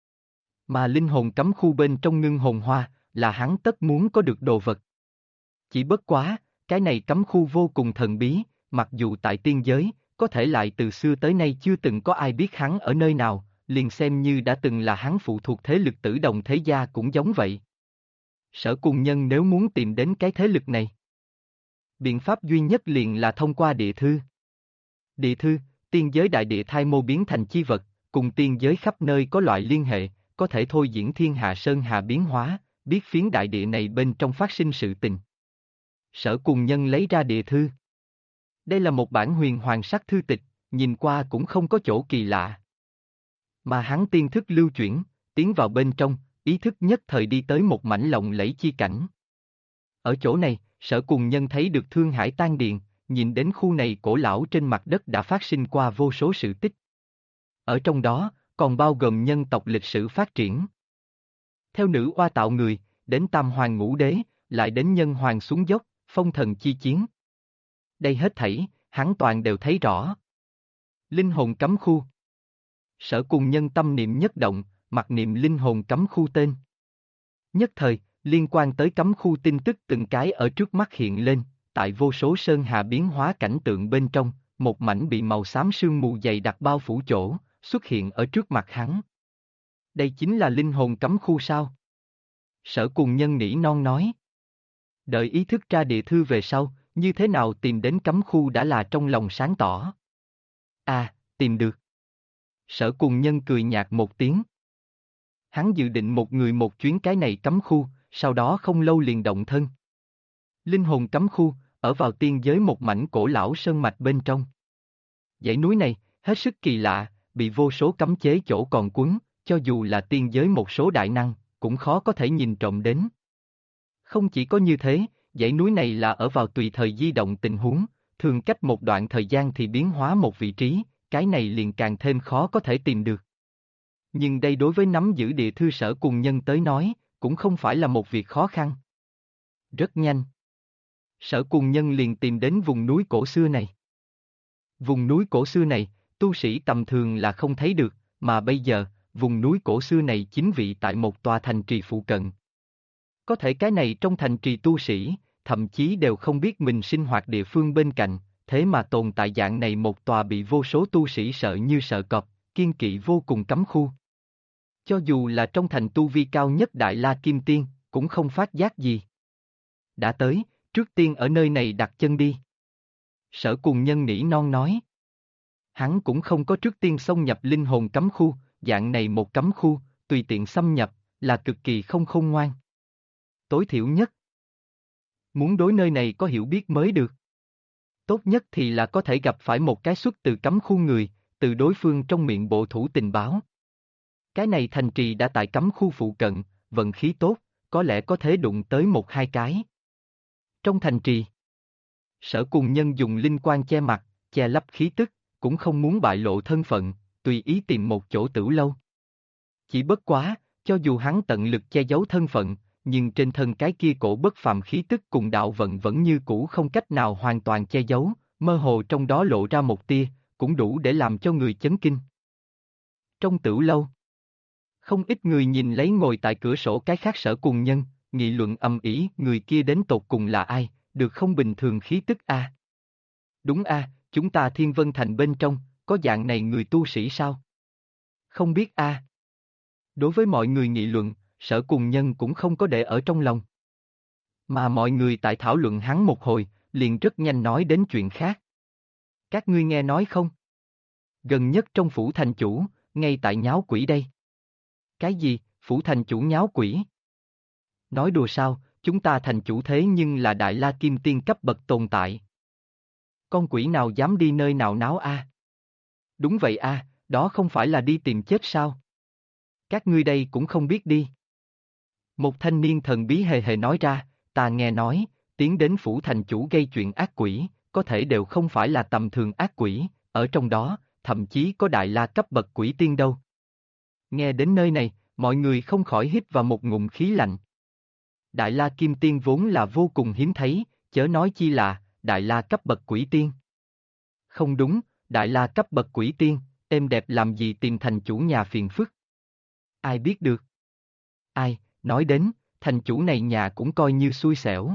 Mà linh hồn cấm khu bên trong ngưng hồn hoa, là hắn tất muốn có được đồ vật. Chỉ bất quá, cái này cấm khu vô cùng thần bí, mặc dù tại tiên giới, có thể lại từ xưa tới nay chưa từng có ai biết hắn ở nơi nào, liền xem như đã từng là hắn phụ thuộc thế lực Tử Đồng thế gia cũng giống vậy. Sở Cùng Nhân nếu muốn tìm đến cái thế lực này, biện pháp duy nhất liền là thông qua địa thư. Địa thư, tiên giới đại địa thai mô biến thành chi vật, cùng tiên giới khắp nơi có loại liên hệ, có thể thôi diễn thiên hạ sơn hà biến hóa, biết phiến đại địa này bên trong phát sinh sự tình. Sở Cùng Nhân lấy ra địa thư. Đây là một bản huyền hoàng sắc thư tịch, nhìn qua cũng không có chỗ kỳ lạ. Mà hắn tiên thức lưu chuyển, tiến vào bên trong, ý thức nhất thời đi tới một mảnh lộng lẫy chi cảnh. Ở chỗ này, Sở Cùng Nhân thấy được Thương Hải Tan Điền, nhìn đến khu này cổ lão trên mặt đất đã phát sinh qua vô số sự tích. Ở trong đó, còn bao gồm nhân tộc lịch sử phát triển. Theo nữ oa tạo người, đến Tam Hoàng Ngũ Đế, lại đến Nhân Hoàng xuống dốc, phong thần chi chiến. Đây hết thảy, hắn toàn đều thấy rõ. Linh hồn cấm khu. Sở Cùng Nhân tâm niệm nhất động, mặc niệm linh hồn cấm khu tên. Nhất thời, liên quan tới cấm khu tin tức từng cái ở trước mắt hiện lên, tại vô số sơn hà biến hóa cảnh tượng bên trong, một mảnh bị màu xám sương mù dày đặc bao phủ chỗ, xuất hiện ở trước mặt hắn. Đây chính là linh hồn cấm khu sao? Sở Cùng Nhân nỉ non nói. Đợi ý thức ra địa thư về sau, như thế nào tìm đến cấm khu đã là trong lòng sáng tỏ. À, tìm được. Sở Cùng Nhân cười nhạt một tiếng. Hắn dự định một người một chuyến cái này cấm khu, sau đó không lâu liền động thân. Linh hồn cấm khu, ở vào tiên giới một mảnh cổ lão sơn mạch bên trong. Dãy núi này, hết sức kỳ lạ, bị vô số cấm chế chỗ còn quấn, cho dù là tiên giới một số đại năng, cũng khó có thể nhìn trộm đến. Không chỉ có như thế, dãy núi này là ở vào tùy thời di động tình huống, thường cách một đoạn thời gian thì biến hóa một vị trí, cái này liền càng thêm khó có thể tìm được. Nhưng đây đối với nắm giữ địa thư Sở Cùng Nhân tới nói, cũng không phải là một việc khó khăn. Rất nhanh. Sở Cùng Nhân liền tìm đến vùng núi cổ xưa này. Vùng núi cổ xưa này, tu sĩ tầm thường là không thấy được, mà bây giờ, vùng núi cổ xưa này chính vị tại một tòa thành trì phụ cận. Có thể cái này trong thành trì tu sĩ, thậm chí đều không biết mình sinh hoạt địa phương bên cạnh, thế mà tồn tại dạng này một tòa bị vô số tu sĩ sợ như sợ cọp, kiên kỵ vô cùng cấm khu. Cho dù là trong thành tu vi cao nhất Đại La Kim Tiên, cũng không phát giác gì. Đã tới, trước tiên ở nơi này đặt chân đi. Sở Cùng Nhân nỉ non nói. Hắn cũng không có trước tiên xông nhập linh hồn cấm khu, dạng này một cấm khu, tùy tiện xâm nhập, là cực kỳ không khôn ngoan. Tối thiểu nhất, muốn đối nơi này có hiểu biết mới được. Tốt nhất thì là có thể gặp phải một cái xuất từ cấm khu người, từ đối phương trong miệng bộ thủ tình báo. Cái này thành trì đã tại cấm khu phụ cận, vận khí tốt, có lẽ có thể đụng tới một hai cái. Trong thành trì, Sở Cùng Nhân dùng linh quan che mặt, che lấp khí tức, cũng không muốn bại lộ thân phận, tùy ý tìm một chỗ tửu lâu. Chỉ bất quá, cho dù hắn tận lực che giấu thân phận, nhưng trên thân cái kia cổ bất phàm khí tức cùng đạo vận vẫn như cũ không cách nào hoàn toàn che giấu, mơ hồ trong đó lộ ra một tia, cũng đủ để làm cho người chấn kinh. Trong tửu lâu, không ít người nhìn lấy ngồi tại cửa sổ cái khác Sở Cùng Nhân, nghị luận ầm ĩ, người kia đến tột cùng là ai, được không bình thường khí tức a. Đúng a, chúng ta Thiên Vân Thành bên trong, có dạng này người tu sĩ sao? Không biết a. Đối với mọi người nghị luận, Sở Cùng Nhân cũng không có để ở trong lòng. Mà mọi người tại thảo luận hắn một hồi, liền rất nhanh nói đến chuyện khác. Các ngươi nghe nói không? Gần nhất trong phủ thành chủ, ngay tại nháo quỷ đây. Cái gì, phủ thành chủ nháo quỷ? Nói đùa sao, chúng ta thành chủ thế nhưng là Đại La Kim Tiên cấp bậc tồn tại. Con quỷ nào dám đi nơi nào náo a? Đúng vậy a, đó không phải là đi tìm chết sao? Các ngươi đây cũng không biết đi. Một thanh niên thần bí hề hề nói ra, ta nghe nói, tiến đến phủ thành chủ gây chuyện ác quỷ, có thể đều không phải là tầm thường ác quỷ, ở trong đó, thậm chí có Đại La cấp bậc quỷ tiên đâu. Nghe đến nơi này, mọi người không khỏi hít vào một ngụm khí lạnh. Đại La Kim Tiên vốn là vô cùng hiếm thấy, chớ nói chi là, Đại La cấp bậc quỷ tiên. Không đúng, Đại La cấp bậc quỷ tiên, êm đẹp làm gì tìm thành chủ nhà phiền phức. Ai biết được? Ai, nói đến, thành chủ này nhà cũng coi như xui xẻo.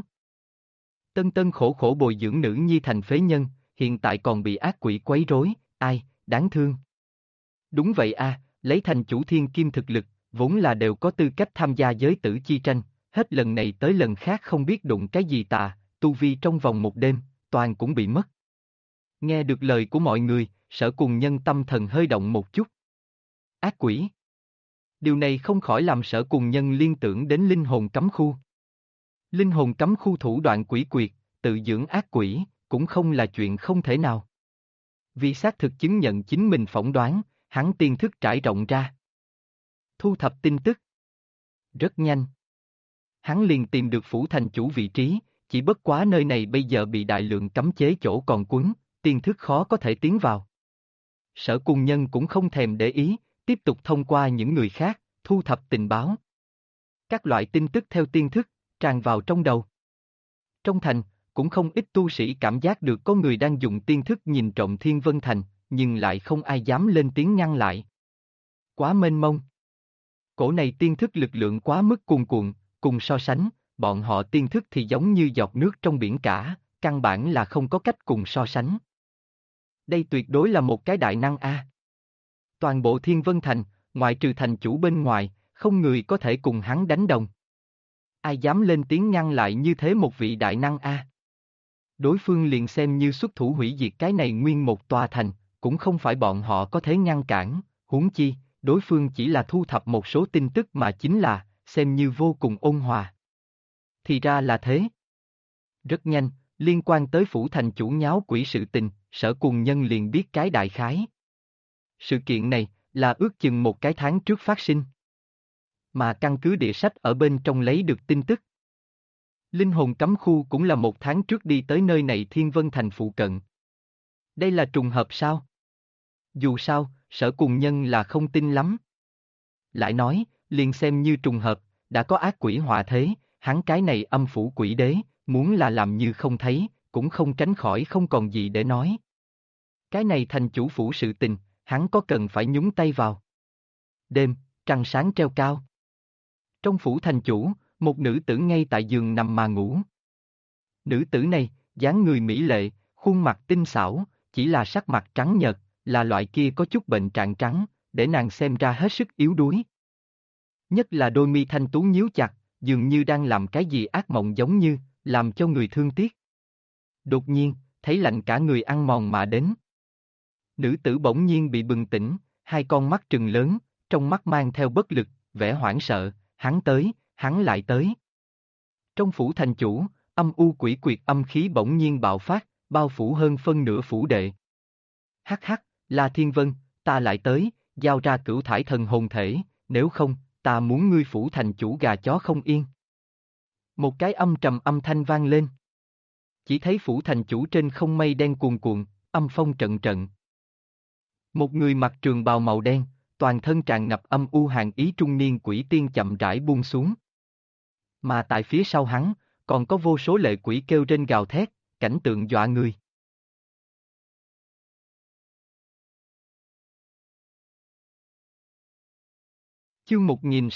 Tân tân khổ khổ bồi dưỡng nữ nhi thành phế nhân, hiện tại còn bị ác quỷ quấy rối, ai, đáng thương. Đúng vậy a, lấy thành chủ thiên kim thực lực, vốn là đều có tư cách tham gia giới tử chi tranh, hết lần này tới lần khác không biết đụng cái gì tà, tu vi trong vòng một đêm, toàn cũng bị mất. Nghe được lời của mọi người, Sở Cùng Nhân tâm thần hơi động một chút. Ác quỷ. Điều này không khỏi làm Sở Cùng Nhân liên tưởng đến linh hồn cấm khu. Linh hồn cấm khu thủ đoạn quỷ quyệt, tự dưỡng ác quỷ, cũng không là chuyện không thể nào. Vì xác thực chứng nhận chính mình phỏng đoán, hắn tiên thức trải rộng ra. Thu thập tin tức. Rất nhanh. Hắn liền tìm được phủ thành chủ vị trí, chỉ bất quá nơi này bây giờ bị đại lượng cấm chế chỗ còn quấn, tiên thức khó có thể tiến vào. Sở Cùng Nhân cũng không thèm để ý, tiếp tục thông qua những người khác, thu thập tình báo. Các loại tin tức theo tiên thức, tràn vào trong đầu. Trong thành, cũng không ít tu sĩ cảm giác được có người đang dùng tiên thức nhìn trộm Thiên Vân Thành, nhưng lại không ai dám lên tiếng ngăn lại. Quá mênh mông. Cổ này tiên thức lực lượng quá mức cuồn cuộn, cùng so sánh, bọn họ tiên thức thì giống như giọt nước trong biển cả, căn bản là không có cách cùng so sánh. Đây tuyệt đối là một cái đại năng a. Toàn bộ Thiên Vân Thành, ngoại trừ thành chủ bên ngoài, không người có thể cùng hắn đánh đồng. Ai dám lên tiếng ngăn lại như thế một vị đại năng a? Đối phương liền xem như xuất thủ hủy diệt cái này nguyên một tòa thành, cũng không phải bọn họ có thể ngăn cản, huống chi, đối phương chỉ là thu thập một số tin tức mà chính là, xem như vô cùng ôn hòa. Thì ra là thế. Rất nhanh, liên quan tới phủ thành chủ nháo quỷ sự tình, Sở Cùng Nhân liền biết cái đại khái. Sự kiện này, là ước chừng một cái tháng trước phát sinh. Mà căn cứ địa sách ở bên trong lấy được tin tức. Linh hồn cấm khu cũng là một tháng trước đi tới nơi này Thiên Vân Thành phụ cận. Đây là trùng hợp sao? Dù sao, Sở Cùng Nhân là không tin lắm. Lại nói, liền xem như trùng hợp, đã có ác quỷ họa thế, hắn cái này âm phủ quỷ đế, muốn là làm như không thấy, cũng không tránh khỏi không còn gì để nói. Cái này thành chủ phủ sự tình, hắn có cần phải nhúng tay vào. Đêm, trăng sáng treo cao. Trong phủ thành chủ, một nữ tử ngay tại giường nằm mà ngủ. Nữ tử này, dáng người mỹ lệ, khuôn mặt tinh xảo, chỉ là sắc mặt trắng nhợt, là loại kia có chút bệnh trạng trắng, để nàng xem ra hết sức yếu đuối. Nhất là đôi mi thanh tú nhíu chặt, dường như đang làm cái gì ác mộng giống như, làm cho người thương tiếc. Đột nhiên, thấy lạnh cả người ăn mòn mà đến. Nữ tử bỗng nhiên bị bừng tỉnh, hai con mắt trừng lớn, trong mắt mang theo bất lực, vẻ hoảng sợ, hắn tới, hắn lại tới. Trong phủ thành chủ, âm u quỷ quyệt âm khí bỗng nhiên bạo phát, bao phủ hơn phân nửa phủ đệ. Hắc hắc, La Thiên Vân, ta lại tới, giao ra cửu thải thần hồn thể, nếu không, ta muốn ngươi phủ thành chủ gà chó không yên. Một cái âm trầm âm thanh vang lên. Chỉ thấy phủ thành chủ trên không mây đen cuồn cuộn, âm phong trận trận. Một người mặc trường bào màu đen, toàn thân tràn ngập âm u hàn ý trung niên quỷ tiên chậm rãi buông xuống. Mà tại phía sau hắn, còn có vô số lệ quỷ kêu rên gào thét, cảnh tượng dọa người. Chương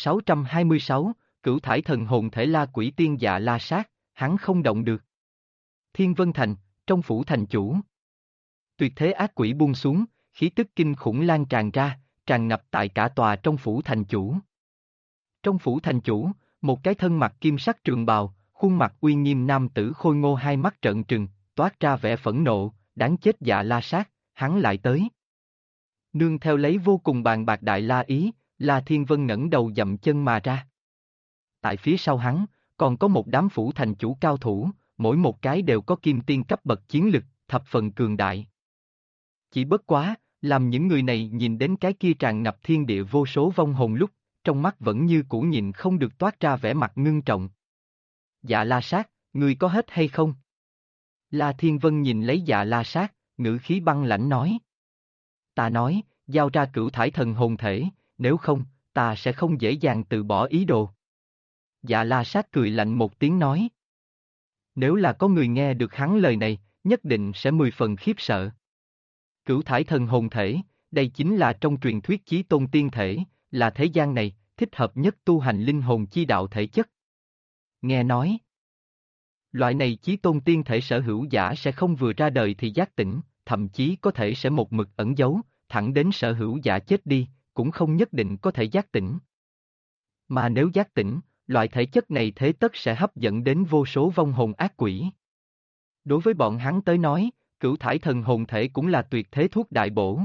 1626, Cửu thải thần hồn thể La quỷ tiên dạ la sát, hắn không động được. Thiên Vân Thành, trong phủ thành chủ. Tuyệt thế ác quỷ buông xuống, khí tức kinh khủng lan tràn ra, tràn ngập tại cả tòa trong phủ thành chủ. Trong phủ thành chủ, một cái thân mặc kim sắc trường bào, khuôn mặt uy nghiêm nam tử khôi ngô hai mắt trợn trừng, toát ra vẻ phẫn nộ, đáng chết dạ la sát, hắn lại tới. Nương theo lấy vô cùng bàn bạc đại la ý, La Thiên Vân ngẩng đầu dậm chân mà ra. Tại phía sau hắn, còn có một đám phủ thành chủ cao thủ, mỗi một cái đều có kim tiên cấp bậc chiến lực, thập phần cường đại. Chỉ bất quá, làm những người này nhìn đến cái kia tràn ngập thiên địa vô số vong hồn lúc, trong mắt vẫn như cũ nhìn không được toát ra vẻ mặt ngưng trọng. Dạ la sát, ngươi có hết hay không? La Thiên Vân nhìn lấy dạ la sát, ngữ khí băng lãnh nói. Ta nói, giao ra cửu thải thần hồn thể, nếu không, ta sẽ không dễ dàng từ bỏ ý đồ. Dạ la sát cười lạnh một tiếng nói. Nếu là có người nghe được hắn lời này, nhất định sẽ 10 phần khiếp sợ. Cửu thải thần hồn thể, đây chính là trong truyền thuyết chí tôn tiên thể, là thế gian này, thích hợp nhất tu hành linh hồn chi đạo thể chất. Nghe nói, loại này chí tôn tiên thể sở hữu giả sẽ không vừa ra đời thì giác tỉnh, thậm chí có thể sẽ một mực ẩn giấu, thẳng đến sở hữu giả chết đi, cũng không nhất định có thể giác tỉnh. Mà nếu giác tỉnh, loại thể chất này thế tất sẽ hấp dẫn đến vô số vong hồn ác quỷ. Đối với bọn hắn tới nói, cửu thải thần hồn thể cũng là tuyệt thế thuốc đại bổ.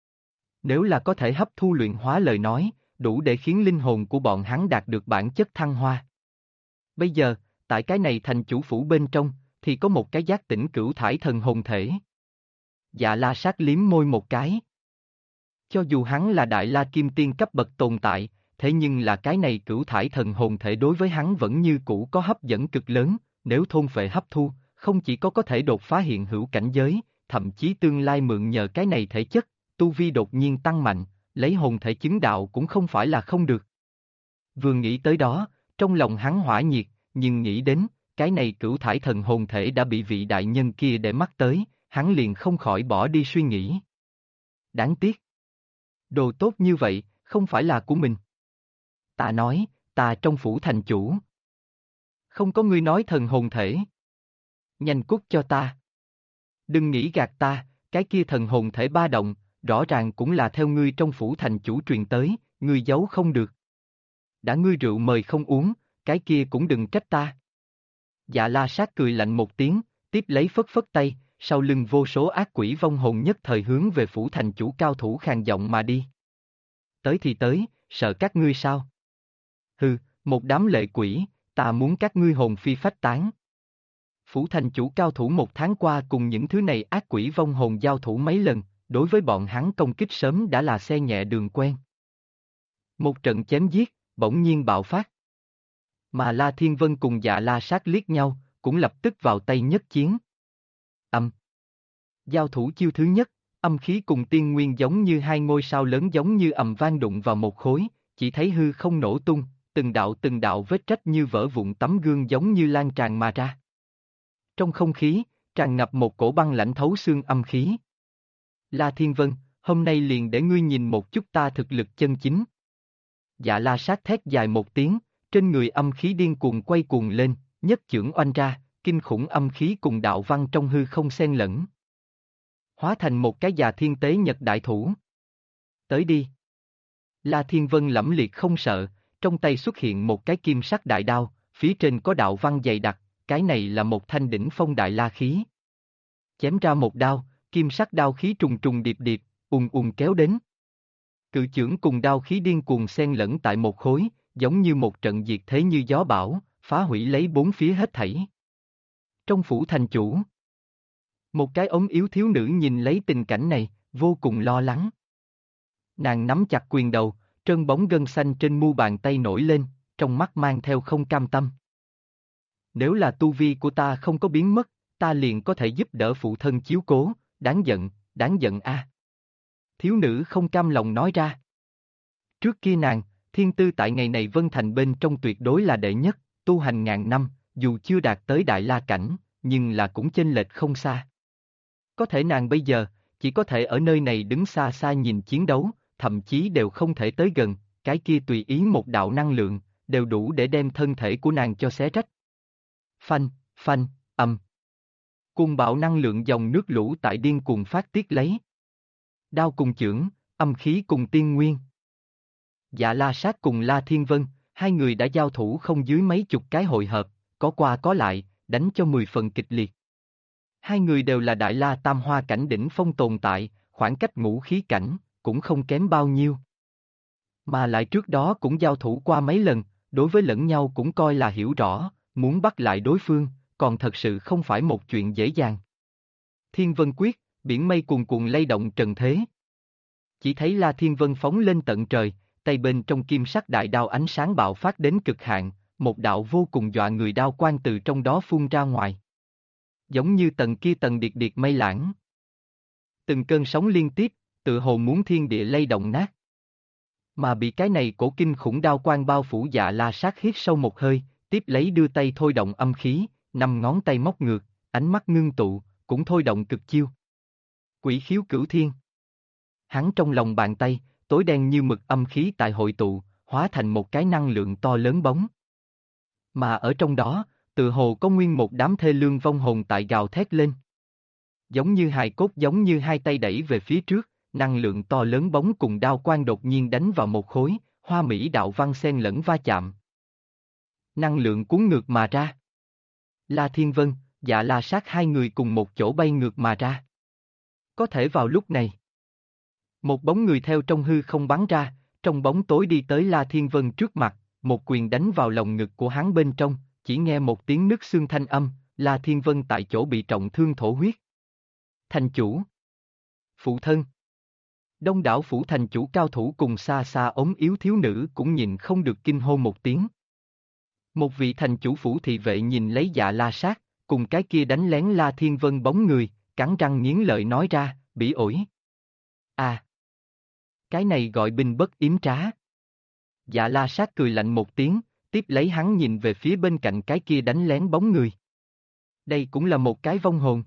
Nếu là có thể hấp thu luyện hóa lời nói, đủ để khiến linh hồn của bọn hắn đạt được bản chất thăng hoa. Bây giờ, tại cái này thành chủ phủ bên trong, thì có một cái giác tỉnh cửu thải thần hồn thể. Dạ la sát liếm môi một cái. Cho dù hắn là đại la kim tiên cấp bậc tồn tại, thế nhưng là cái này cửu thải thần hồn thể đối với hắn vẫn như cũ có hấp dẫn cực lớn, nếu thôn phệ hấp thu, không chỉ có thể đột phá hiện hữu cảnh giới, thậm chí tương lai mượn nhờ cái này thể chất, tu vi đột nhiên tăng mạnh, lấy hồn thể chứng đạo cũng không phải là không được. Vừa nghĩ tới đó, trong lòng hắn hỏa nhiệt, nhưng nghĩ đến, cái này cửu thải thần hồn thể đã bị vị đại nhân kia để mắt tới, hắn liền không khỏi bỏ đi suy nghĩ. Đáng tiếc. Đồ tốt như vậy, không phải là của mình. Ta nói, ta trong phủ thành chủ. Không có ngươi nói thần hồn thể. Nhanh cút cho ta. Đừng nghĩ gạt ta, cái kia thần hồn thể ba động, rõ ràng cũng là theo ngươi trong phủ thành chủ truyền tới, ngươi giấu không được. Đã ngươi rượu mời không uống, cái kia cũng đừng trách ta. Dạ la sát cười lạnh một tiếng, tiếp lấy phất phất tay, sau lưng vô số ác quỷ vong hồn nhất thời hướng về phủ thành chủ cao thủ khàn giọng mà đi. Tới thì tới, sợ các ngươi sao? Hừ, một đám lệ quỷ, ta muốn các ngươi hồn phi phách tán. Phủ thành chủ cao thủ một tháng qua cùng những thứ này ác quỷ vong hồn giao thủ mấy lần, đối với bọn hắn công kích sớm đã là xe nhẹ đường quen. Một trận chém giết, bỗng nhiên bạo phát. Mà La Thiên Vân cùng Dạ La Sát liếc nhau, cũng lập tức vào tay nhất chiến. Giao thủ chiêu thứ nhất, âm khí cùng tiên nguyên giống như hai ngôi sao lớn giống như ầm vang đụng vào một khối, chỉ thấy hư không nổ tung, từng đạo vết rách như vỡ vụn tấm gương giống như lan tràn mà ra. Trong không khí, tràn ngập một cổ băng lãnh thấu xương âm khí. La Thiên Vân, hôm nay liền để ngươi nhìn một chút ta thực lực chân chính. Dạ La Sát thét dài một tiếng, trên người âm khí điên cuồng quay cuồng lên, nhất chưởng oanh ra, kinh khủng âm khí cùng đạo văn trong hư không xen lẫn. Hóa thành một cái già thiên tế nhật đại thủ. Tới đi. La Thiên Vân lẫm liệt không sợ, trong tay xuất hiện một cái kim sắc đại đao, phía trên có đạo văn dày đặc, cái này là một thanh đỉnh phong đại la khí. Chém ra một đao, kim sắc đao khí trùng trùng điệp điệp, ùn ùn kéo đến. Cự chưởng cùng đao khí điên cuồng xen lẫn tại một khối, giống như một trận diệt thế như gió bão, phá hủy lấy bốn phía hết thảy. Trong phủ thành chủ, một cái ốm yếu thiếu nữ nhìn lấy tình cảnh này, vô cùng lo lắng. Nàng nắm chặt quyền đầu, trơn bóng gân xanh trên mu bàn tay nổi lên, trong mắt mang theo không cam tâm. Nếu là tu vi của ta không có biến mất, ta liền có thể giúp đỡ phụ thân chiếu cố, đáng giận a. Thiếu nữ không cam lòng nói ra. Trước kia nàng, thiên tư tại ngày này Vân Thành bên trong tuyệt đối là đệ nhất, tu hành ngàn năm, dù chưa đạt tới đại la cảnh, nhưng là cũng chênh lệch không xa. Có thể nàng bây giờ, chỉ có thể ở nơi này đứng xa xa nhìn chiến đấu, thậm chí đều không thể tới gần, cái kia tùy ý một đạo năng lượng, đều đủ để đem thân thể của nàng cho xé rách. Phanh, phanh, ầm. Cuồng bạo năng lượng dòng nước lũ tại điên cuồng phát tiết lấy. Đao cùng chưởng, âm khí cùng tiên nguyên. Dạ La Sát cùng La Thiên Vân, hai người đã giao thủ không dưới mấy chục cái hội hợp, có qua có lại, đánh cho 10 phần kịch liệt. Hai người đều là Đại La Tam Hoa cảnh đỉnh phong tồn tại, khoảng cách ngũ khí cảnh, cũng không kém bao nhiêu. Mà lại trước đó cũng giao thủ qua mấy lần, đối với lẫn nhau cũng coi là hiểu rõ, muốn bắt lại đối phương, còn thật sự không phải một chuyện dễ dàng. Thiên Vân quyết, biển mây cuồn cuộn lay động trần thế. Chỉ thấy La Thiên Vân phóng lên tận trời, tay bên trong kim sắc đại đao ánh sáng bạo phát đến cực hạn, một đạo vô cùng dọa người đao quang từ trong đó phun ra ngoài. Giống như tầng kia tầng điệt điệt mây lãng. Từng cơn sóng liên tiếp, tự hồ muốn thiên địa lay động nát. Mà bị cái này cổ kinh khủng đao quang bao phủ Dạ La Sát hít sâu một hơi, tiếp lấy đưa tay thôi động âm khí, 5 ngón tay móc ngược, ánh mắt ngưng tụ, cũng thôi động cực chiêu. Quỷ khiếu cửu thiên. Hắn trong lòng bàn tay, tối đen như mực âm khí tại hội tụ, hóa thành một cái năng lượng to lớn bóng. Mà ở trong đó, tự hồ có nguyên một đám thê lương vong hồn tại gào thét lên. Giống như hài cốt giống như hai tay đẩy về phía trước, năng lượng to lớn bóng cùng đao quang đột nhiên đánh vào một khối, hoa mỹ đạo văn xen lẫn va chạm. Năng lượng cuốn ngược mà ra. La Thiên Vân, Dạ La Sát hai người cùng một chỗ bay ngược mà ra. Có thể vào lúc này, một bóng người theo trong hư không bắn ra, trong bóng tối đi tới La Thiên Vân trước mặt, một quyền đánh vào lồng ngực của hắn bên trong, chỉ nghe một tiếng nứt xương thanh âm, La Thiên Vân tại chỗ bị trọng thương thổ huyết. Thành chủ. Phụ thân. Đông đảo phủ thành chủ cao thủ cùng xa xa ốm yếu thiếu nữ cũng nhìn không được kinh hô một tiếng. Một vị thành chủ phủ thị vệ nhìn lấy Dạ La Sát, cùng cái kia đánh lén La Thiên Vân bóng người, cắn răng nghiến lợi nói ra, bỉ ổi. À! Cái này gọi binh bất yếm trá. Dạ La Sát cười lạnh một tiếng, tiếp lấy hắn nhìn về phía bên cạnh cái kia đánh lén bóng người. Đây cũng là một cái vong hồn.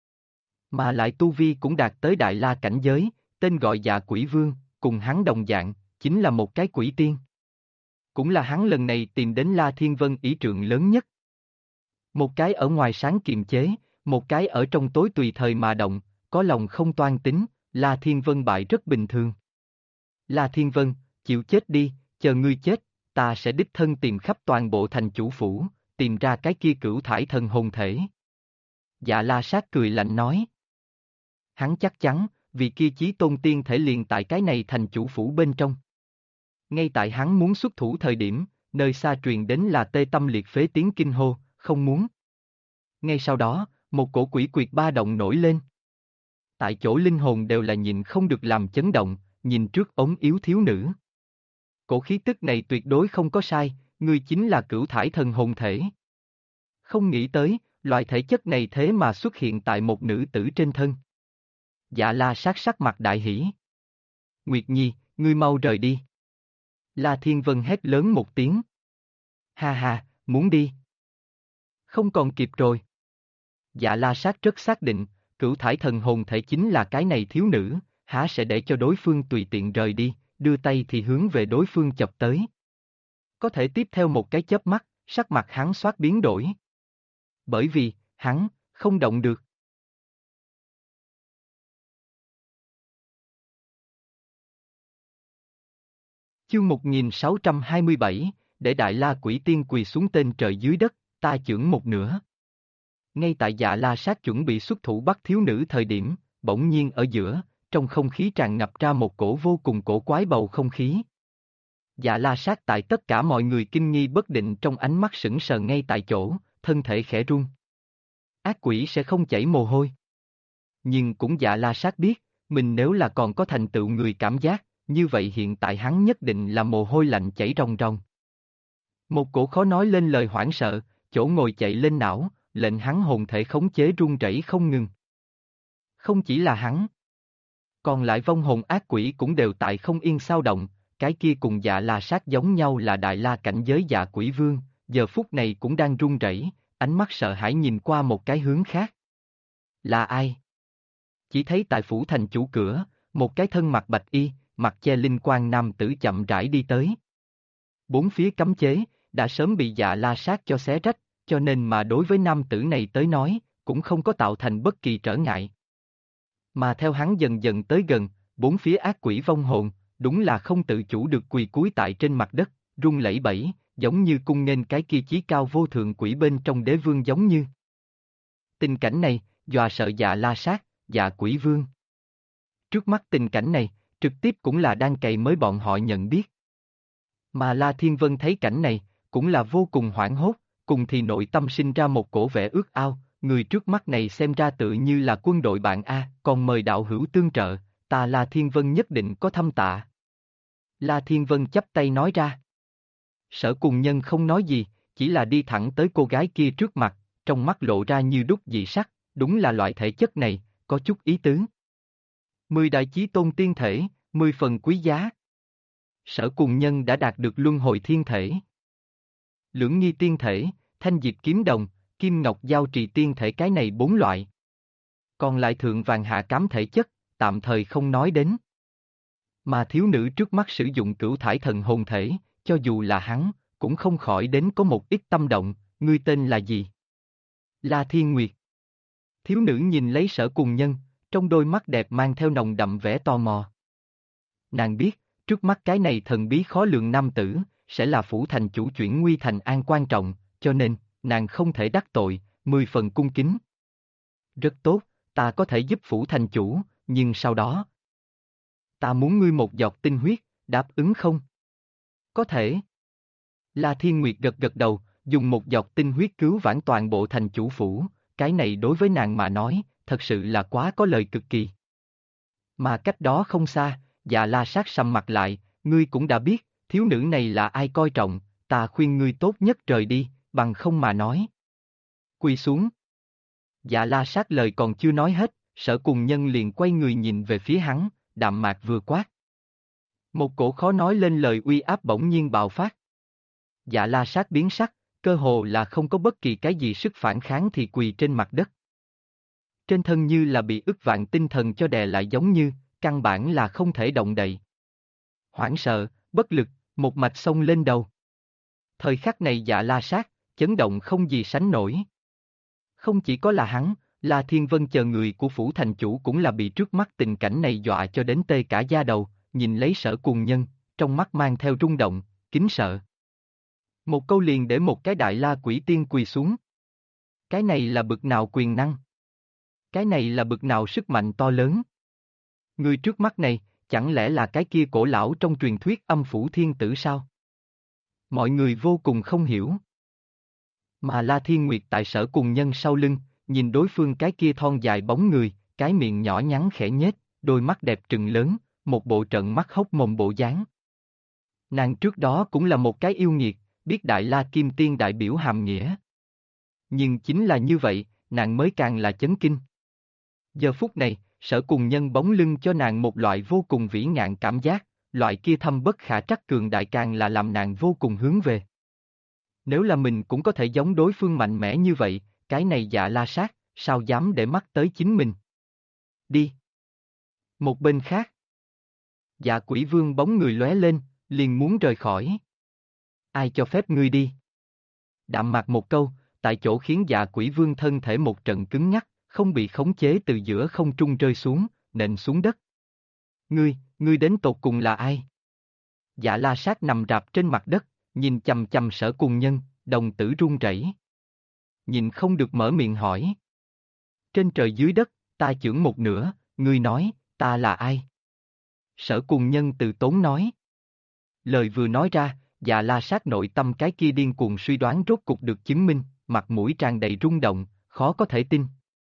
Mà lại tu vi cũng đạt tới Đại La cảnh giới, tên gọi Dạ Quỷ Vương, cùng hắn đồng dạng, chính là một cái quỷ tiên. Cũng là hắn lần này tìm đến La Thiên Vân ý trượng lớn nhất. Một cái ở ngoài sáng kiềm chế, một cái ở trong tối tùy thời mà động, có lòng không toan tính, La Thiên Vân bại rất bình thường. La Thiên Vân, chịu chết đi, chờ ngươi chết, ta sẽ đích thân tìm khắp toàn bộ thành chủ phủ, tìm ra cái kia cửu thải thần hồn thể. Dạ La Sát cười lạnh nói. Hắn chắc chắn, vì kia chí tôn tiên thể liền tại cái này thành chủ phủ bên trong. Ngay tại hắn muốn xuất thủ thời điểm, nơi xa truyền đến là tê tâm liệt phế tiếng kinh hô, không muốn. Ngay sau đó, một cổ quỷ quyệt ba động nổi lên. Tại chỗ linh hồn đều là nhìn không được làm chấn động, nhìn trước ống yếu thiếu nữ. Cổ khí tức này tuyệt đối không có sai, ngươi chính là cửu thải thần hồn thể. Không nghĩ tới, loại thể chất này thế mà xuất hiện tại một nữ tử trên thân. Dạ La Sát sắc mặt đại hỉ. Nguyệt Nhi, ngươi mau rời đi. La Thiên Vân hét lớn một tiếng. Ha ha, muốn đi. Không còn kịp rồi. Dạ La Sát rất xác định, cửu thải thần hồn thể chính là cái này thiếu nữ, há sẽ để cho đối phương tùy tiện rời đi, đưa tay thì hướng về đối phương chọc tới. Có thể tiếp theo một cái chớp mắt, sắc mặt hắn xoát biến đổi. Bởi vì, hắn, không động được. Chương 1627, để Đại La Quỷ Tiên quỳ xuống tên trời dưới đất, ta chưởng một nửa. Ngay tại Dạ La Sát chuẩn bị xuất thủ bắt thiếu nữ thời điểm, bỗng nhiên ở giữa, trong không khí tràn ngập ra một cổ vô cùng cổ quái bầu không khí. Dạ La Sát tại tất cả mọi người kinh nghi bất định trong ánh mắt sững sờ ngay tại chỗ, thân thể khẽ run. Ác quỷ sẽ không chảy mồ hôi. Nhưng cũng Dạ La Sát biết, mình nếu là còn có thành tựu người cảm giác, như vậy hiện tại hắn nhất định là mồ hôi lạnh chảy ròng ròng. Một cổ khó nói lên lời hoảng sợ, chỗ ngồi chạy lên não, lệnh hắn hồn thể khống chế run rẩy không ngừng. Không chỉ là hắn, còn lại vong hồn ác quỷ cũng đều tại không yên sao động, cái kia cùng Dạ La Sát giống nhau là đại la cảnh giới Dạ Quỷ Vương, giờ phút này cũng đang run rẩy, ánh mắt sợ hãi nhìn qua một cái hướng khác. Là ai? Chỉ thấy tại phủ thành chủ cửa, một cái thân mặc bạch y, mặt che linh quang nam tử chậm rãi đi tới. Bốn phía cấm chế, đã sớm bị Dạ La Sát cho xé rách, cho nên mà đối với nam tử này tới nói, cũng không có tạo thành bất kỳ trở ngại. Mà theo hắn dần dần tới gần, bốn phía ác quỷ vong hồn, đúng là không tự chủ được quỳ cúi tại trên mặt đất, run lẩy bẩy, giống như cung nghênh cái kia chí cao vô thượng quỷ bên trong đế vương giống như. Tình cảnh này, dọa sợ Dạ La Sát, Dạ Quỷ Vương. Trước mắt tình cảnh này, trực tiếp cũng là đang cày mới bọn họ nhận biết. Mà La Thiên Vân thấy cảnh này, cũng là vô cùng hoảng hốt, cùng thì nội tâm sinh ra một cổ vẻ ước ao, người trước mắt này xem ra tự như là quân đội bạn A, còn mời đạo hữu tương trợ, ta La Thiên Vân nhất định có thâm tạ. La Thiên Vân chắp tay nói ra. Sở Cùng Nhân không nói gì, chỉ là đi thẳng tới cô gái kia trước mặt, trong mắt lộ ra như đúc dị sắc, đúng là loại thể chất này, có chút ý tứ. 10 đại chí tôn tiên thể, 10 phần quý giá. Sở Cùng Nhân đã đạt được luân hồi thiên thể. Lưỡng nghi tiên thể, thanh diệp kiếm đồng, kim ngọc giao trì tiên thể cái này 4 loại. Còn lại thượng vàng hạ cám thể chất, tạm thời không nói đến. Mà thiếu nữ trước mắt sử dụng cửu thải thần hồn thể, cho dù là hắn, cũng không khỏi đến có một ít tâm động, ngươi tên là gì? La Thiên Nguyệt. Thiếu nữ nhìn lấy Sở Cùng Nhân, trong đôi mắt đẹp mang theo nồng đậm vẻ tò mò. Nàng biết, trước mắt cái này thần bí khó lường nam tử, sẽ là phủ thành chủ chuyển nguy thành an quan trọng, cho nên, nàng không thể đắc tội, 10 phần cung kính. Rất tốt, ta có thể giúp phủ thành chủ, nhưng sau đó, ta muốn ngươi một giọt tinh huyết, đáp ứng không? Có thể. La Thiên Nguyệt gật gật đầu, dùng một giọt tinh huyết cứu vãn toàn bộ thành chủ phủ, cái này đối với nàng mà nói, thật sự là quá có lời cực kỳ. Mà cách đó không xa, Dạ La Sát sầm mặt lại, ngươi cũng đã biết, thiếu nữ này là ai coi trọng, ta khuyên ngươi tốt nhất rời đi, bằng không mà nói. Quỳ xuống. Dạ La Sát lời còn chưa nói hết, Sở Cùng Nhân liền quay người nhìn về phía hắn, đạm mạc vừa quát. Một cổ khó nói lên lời uy áp bỗng nhiên bạo phát. Dạ La Sát biến sắc, cơ hồ là không có bất kỳ cái gì sức phản kháng thì quỳ trên mặt đất. Trên thân như là bị ức vạn tinh thần cho đè lại giống như, căn bản là không thể động đậy. Hoảng sợ, bất lực, một mạch xông lên đầu. Thời khắc này Dạ La Sát, chấn động không gì sánh nổi. Không chỉ có là hắn, La Thiên Vân chờ người của phủ thành chủ cũng là bị trước mắt tình cảnh này dọa cho đến tê cả da đầu, nhìn lấy Sở Cùng Nhân, trong mắt mang theo rung động, kính sợ. Một câu liền để một cái đại la quỷ tiên quỳ xuống. Cái này là bực nào quyền năng? Cái này là bực nào sức mạnh to lớn? Người trước mắt này, chẳng lẽ là cái kia cổ lão trong truyền thuyết âm phủ thiên tử sao? Mọi người vô cùng không hiểu. Mà La Thiên Nguyệt tại Sở Cùng Nhân sau lưng, nhìn đối phương cái kia thon dài bóng người, cái miệng nhỏ nhắn khẽ nhếch, đôi mắt đẹp trừng lớn, một bộ trận mắt hốc mồm bộ dáng. Nàng trước đó cũng là một cái yêu nghiệt, biết Đại La Kim Tiên đại biểu hàm nghĩa. Nhưng chính là như vậy, nàng mới càng là chấn kinh. Giờ phút này, Sở Cùng Nhân bóng lưng cho nàng một loại vô cùng vĩ ngạn cảm giác, loại kia thâm bất khả trắc cường đại càng là làm nàng vô cùng hướng về. Nếu là mình cũng có thể giống đối phương mạnh mẽ như vậy, cái này Dạ La Sát, sao dám để mắt tới chính mình. Đi. Một bên khác. Dạ Quỷ Vương bóng người lóe lên, liền muốn rời khỏi. Ai cho phép ngươi đi? Đạm mạc một câu, tại chỗ khiến Dạ Quỷ Vương thân thể một trận cứng nhắc, không bị khống chế từ giữa không trung rơi xuống, nện xuống đất. Ngươi đến tột cùng là ai? Dạ La Sát nằm rạp trên mặt đất, nhìn chằm chằm Sở Cùng Nhân, đồng tử run rẩy. Nhìn không được mở miệng hỏi. Trên trời dưới đất, ta chưởng một nửa, ngươi nói, ta là ai? Sở Cùng Nhân từ tốn nói. Lời vừa nói ra, Dạ La Sát nội tâm cái kia điên cuồng suy đoán rốt cục được chứng minh, mặt mũi tràn đầy rung động, khó có thể tin.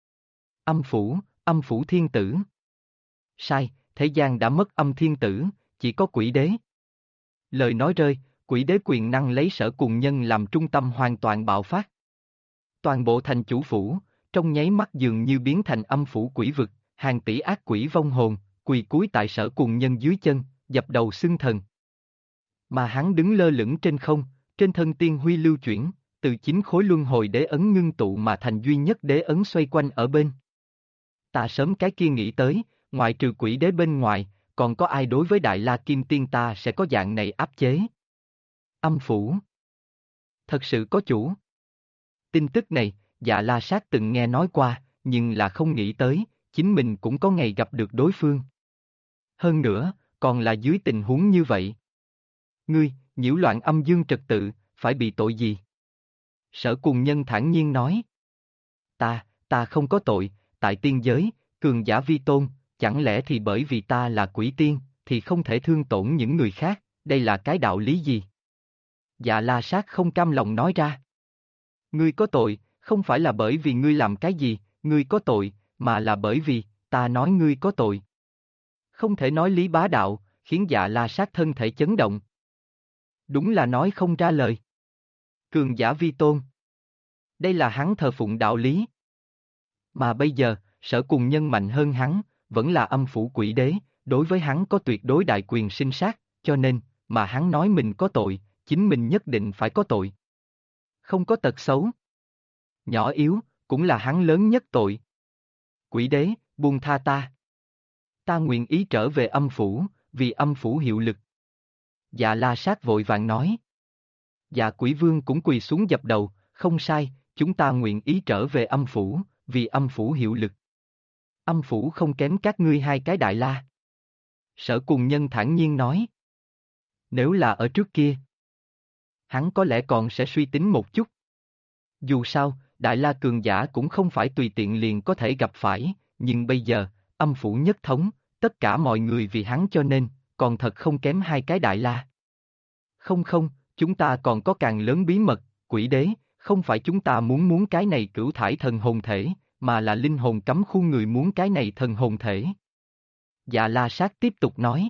Âm phủ thiên tử. Sai, thế gian đã mất âm thiên tử, chỉ có quỷ đế. Lời nói rơi, quỷ đế quyền năng lấy Sở Cùng Nhân làm trung tâm hoàn toàn bạo phát. Toàn bộ thành chủ phủ, trong nháy mắt dường như biến thành âm phủ quỷ vực, hàng tỷ ác quỷ vong hồn, quỳ cúi tại Sở Cùng Nhân dưới chân, dập đầu xưng thần. Mà hắn đứng lơ lửng trên không, trên thân tiên huy lưu chuyển, từ 9 khối luân hồi đế ấn ngưng tụ mà thành duy nhất đế ấn xoay quanh ở bên. Ta sớm cái kia nghĩ tới, ngoại trừ quỷ đế bên ngoài, còn có ai đối với Đại La Kim Tiên ta sẽ có dạng này áp chế? Âm phủ. Thật sự có chủ. Tin tức này, Dạ La Sát từng nghe nói qua, nhưng là không nghĩ tới, chính mình cũng có ngày gặp được đối phương. Hơn nữa, còn là dưới tình huống như vậy. Ngươi, nhiễu loạn âm dương trật tự, phải bị tội gì? Sở Cùng Nhân thản nhiên nói. Ta không có tội, tại tiên giới, cường giả vi tôn, chẳng lẽ thì bởi vì ta là quỷ tiên, thì không thể thương tổn những người khác, đây là cái đạo lý gì? Dạ La Sát không cam lòng nói ra. Ngươi có tội, không phải là bởi vì ngươi làm cái gì, ngươi có tội, mà là bởi vì, ta nói ngươi có tội. Không thể nói lý bá đạo, khiến Dạ La Sát thân thể chấn động. Đúng là nói không ra lời. Cường giả vi tôn. Đây là hắn thờ phụng đạo lý. Mà bây giờ, Sở Cùng Nhân mạnh hơn hắn, vẫn là âm phủ quỷ đế, đối với hắn có tuyệt đối đại quyền sinh sát, cho nên, mà hắn nói mình có tội, chính mình nhất định phải có tội. Không có tật xấu. Nhỏ yếu, cũng là hắn lớn nhất tội. Quỷ đế, buông tha ta. Ta nguyện ý trở về âm phủ, vì âm phủ hiệu lực. Dạ La Sát vội vàng nói. Dạ Quỷ Vương cũng quỳ xuống dập đầu, không sai, chúng ta nguyện ý trở về âm phủ, vì âm phủ hiệu lực. Âm phủ không kém các ngươi hai cái Đại La. Sở Cùng Nhân thản nhiên nói. Nếu là ở trước kia, hắn có lẽ còn sẽ suy tính một chút. Dù sao, Đại La cường giả cũng không phải tùy tiện liền có thể gặp phải, nhưng bây giờ, âm phủ nhất thống, tất cả mọi người vì hắn cho nên, còn thật không kém hai cái Đại La. Không, chúng ta còn có càng lớn bí mật, quỷ đế, không phải chúng ta muốn cái này cửu thải thần hồn thể, mà là linh hồn cấm khu người muốn cái này thần hồn thể. Dạ La Sát tiếp tục nói.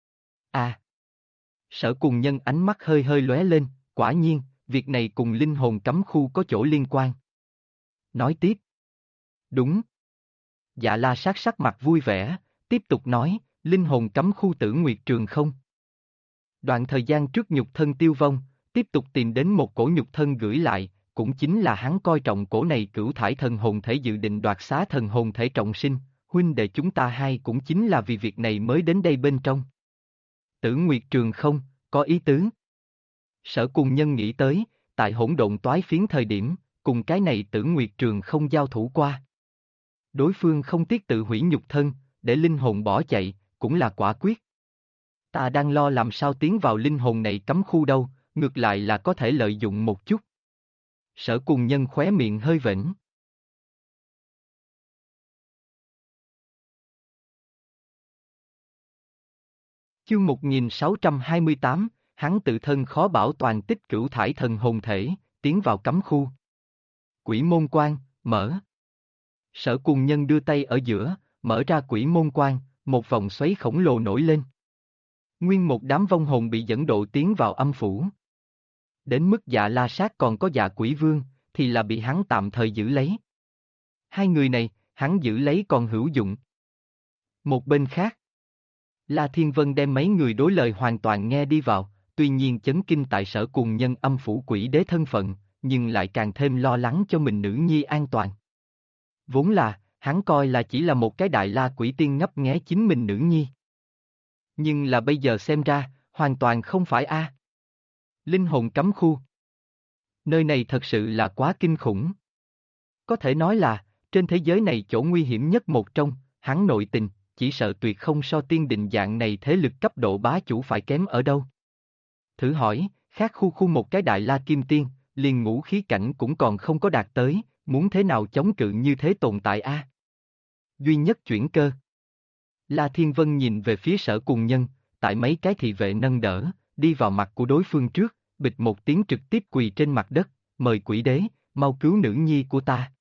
Sở Cùng Nhân ánh mắt hơi hơi lóe lên, quả nhiên, việc này cùng linh hồn cấm khu có chỗ liên quan. Nói tiếp. Đúng. Dạ La Sát sắc mặt vui vẻ, tiếp tục nói, linh hồn cấm khu Tử Nguyệt Trường không. Đoạn thời gian trước nhục thân tiêu vong, tiếp tục tìm đến một cổ nhục thân gửi lại, cũng chính là hắn coi trọng cổ này cửu thải thần hồn thể dự định đoạt xá thần hồn thể trọng sinh, huynh đệ chúng ta hai cũng chính là vì việc này mới đến đây bên trong. Tử Nguyệt Trường không, có ý tứ. Sở Cùng Nhân nghĩ tới, tại hỗn độn toái phiến thời điểm, cùng cái này Tử Nguyệt Trường không giao thủ qua. Đối phương không tiếc tự hủy nhục thân, để linh hồn bỏ chạy, cũng là quả quyết. Ta đang lo làm sao tiến vào linh hồn này cấm khu đâu, ngược lại là có thể lợi dụng một chút. Sở Cùng Nhân khóe miệng hơi vểnh. Chương 1628, hắn tự thân khó bảo toàn tích cửu thải thần hồn thể, tiến vào cấm khu. Quỷ môn quan, mở. Sở Cùng Nhân đưa tay ở giữa, mở ra quỷ môn quan, một vòng xoáy khổng lồ nổi lên. Nguyên một đám vong hồn bị dẫn độ tiến vào âm phủ. Đến mức Dạ La Sát còn có Dạ Quỷ Vương, thì là bị hắn tạm thời giữ lấy. Hai người này, hắn giữ lấy còn hữu dụng. Một bên khác, La Thiên Vân đem mấy người đối lời hoàn toàn nghe đi vào, tuy nhiên chấn kinh tại Sở Cùng Nhân âm phủ quỷ đế thân phận, nhưng lại càng thêm lo lắng cho mình nữ nhi an toàn. Vốn là, hắn coi là chỉ là một cái Đại La quỷ tiên ngấp nghé chính mình nữ nhi. Nhưng là bây giờ xem ra, hoàn toàn không phải a. Linh hồn cấm khu. Nơi này thật sự là quá kinh khủng. Có thể nói là, trên thế giới này chỗ nguy hiểm nhất một trong, hắn nội tình, chỉ sợ tuyệt không so tiên định dạng này thế lực cấp độ bá chủ phải kém ở đâu. Thử hỏi, khác khu một cái Đại La Kim Tiên, liền ngũ khí cảnh cũng còn không có đạt tới, muốn thế nào chống cự như thế tồn tại a? Duy nhất chuyển cơ. La Thiên Vân nhìn về phía Sở Cùng Nhân, tại mấy cái thị vệ nâng đỡ, đi vào mặt của đối phương trước, bịch một tiếng trực tiếp quỳ trên mặt đất, mời quỷ đế, mau cứu nữ nhi của ta.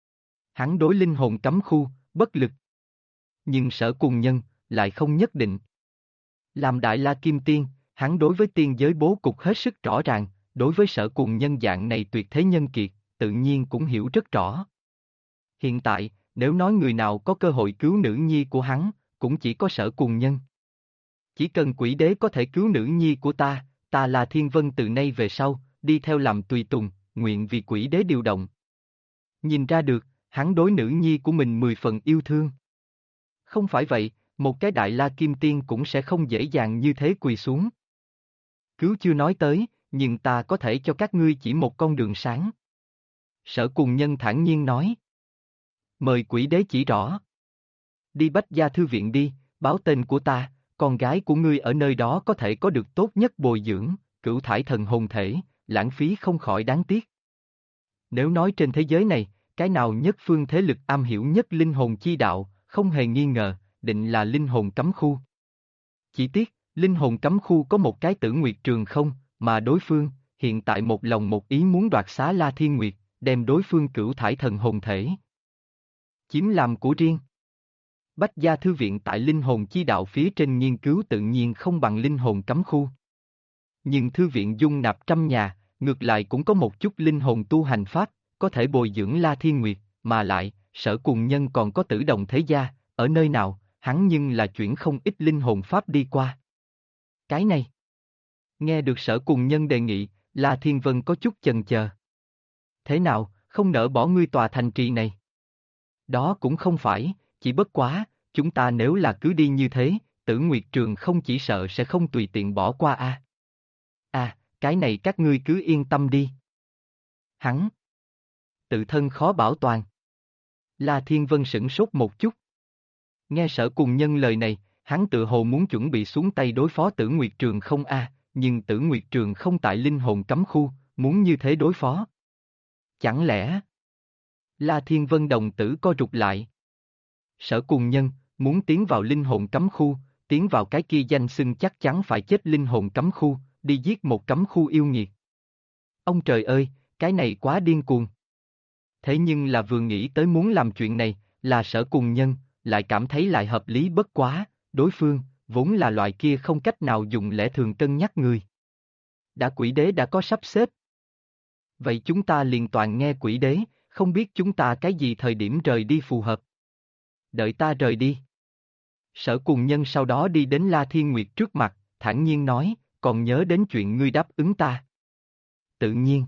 Hắn đối linh hồn cấm khu, bất lực. Nhưng Sở Cùng Nhân, lại không nhất định. Làm Đại La Kim Tiên, hắn đối với tiên giới bố cục hết sức rõ ràng, đối với Sở Cùng Nhân dạng này tuyệt thế nhân kiệt, tự nhiên cũng hiểu rất rõ. Hiện tại, nếu nói người nào có cơ hội cứu nữ nhi của hắn, cũng chỉ có Sở Cùng Nhân. Chỉ cần quỷ đế có thể cứu nữ nhi của ta, ta là Thiên Vân từ nay về sau, đi theo làm tùy tùng, nguyện vì quỷ đế điều động. Nhìn ra được, hắn đối nữ nhi của mình 10 phần yêu thương. Không phải vậy, một cái Đại La Kim Tiên cũng sẽ không dễ dàng như thế quỳ xuống. Cứu chưa nói tới, nhưng ta có thể cho các ngươi chỉ một con đường sáng. Sở Cùng Nhân thản nhiên nói. Mời quỷ đế chỉ rõ. Đi Bách Gia Thư Viện đi, báo tên của ta, con gái của ngươi ở nơi đó có thể có được tốt nhất bồi dưỡng, cửu thải thần hồn thể, lãng phí không khỏi đáng tiếc. Nếu nói trên thế giới này, cái nào nhất phương thế lực am hiểu nhất linh hồn chi đạo, không hề nghi ngờ, định là linh hồn cấm khu. Chỉ tiếc, linh hồn cấm khu có một cái Tử Nguyệt Trường không, mà đối phương, hiện tại một lòng một ý muốn đoạt xá La Thiên Nguyệt, đem đối phương cửu thải thần hồn thể chiếm làm của riêng. Bách Gia Thư Viện tại linh hồn chi đạo phía trên nghiên cứu tự nhiên không bằng linh hồn cấm khu. Nhưng thư viện dung nạp trăm nhà, ngược lại cũng có một chút linh hồn tu hành pháp, có thể bồi dưỡng La Thiên Nguyệt, mà lại, Sở Cùng Nhân còn có Tử Đồng Thế Gia, ở nơi nào, hắn nhưng là chuyển không ít linh hồn pháp đi qua. Cái này. Nghe được Sở Cùng Nhân đề nghị, La Thiên Vân có chút chần chờ. Thế nào, không nỡ bỏ ngươi tòa thành trì này? Đó cũng không phải, chỉ bất quá, chúng ta nếu là cứ đi như thế, Tử Nguyệt Trường không chỉ sợ sẽ không tùy tiện bỏ qua a. Cái này các ngươi cứ yên tâm đi. Hắn tự thân khó bảo toàn. La Thiên Vân sửng sốt một chút. Nghe Sở Cùng Nhân lời này, hắn tự hồ muốn chuẩn bị xuống tay đối phó Tử Nguyệt Trường không nhưng Tử Nguyệt Trường không tại linh hồn cấm khu, muốn như thế đối phó. Chẳng lẽ... La Thiên Vân đồng tử co rụt lại. Sở Cùng Nhân, muốn tiến vào linh hồn cấm khu, tiến vào cái kia danh xưng chắc chắn phải chết linh hồn cấm khu, đi giết một cấm khu yêu nghiệt. Ông trời ơi, cái này quá điên cuồng. Thế nhưng là vừa nghĩ tới muốn làm chuyện này, là Sở Cùng Nhân, lại cảm thấy lại hợp lý bất quá, đối phương, vốn là loại kia không cách nào dùng lẽ thường cân nhắc người. Đã quỷ đế đã có sắp xếp. Vậy chúng ta liền toàn nghe quỷ đế, không biết chúng ta cái gì thời điểm rời đi phù hợp. Đợi ta rời đi. Sở Cùng Nhân sau đó đi đến La Thiên Nguyệt trước mặt, thản nhiên nói, còn nhớ đến chuyện ngươi đáp ứng ta. Tự nhiên.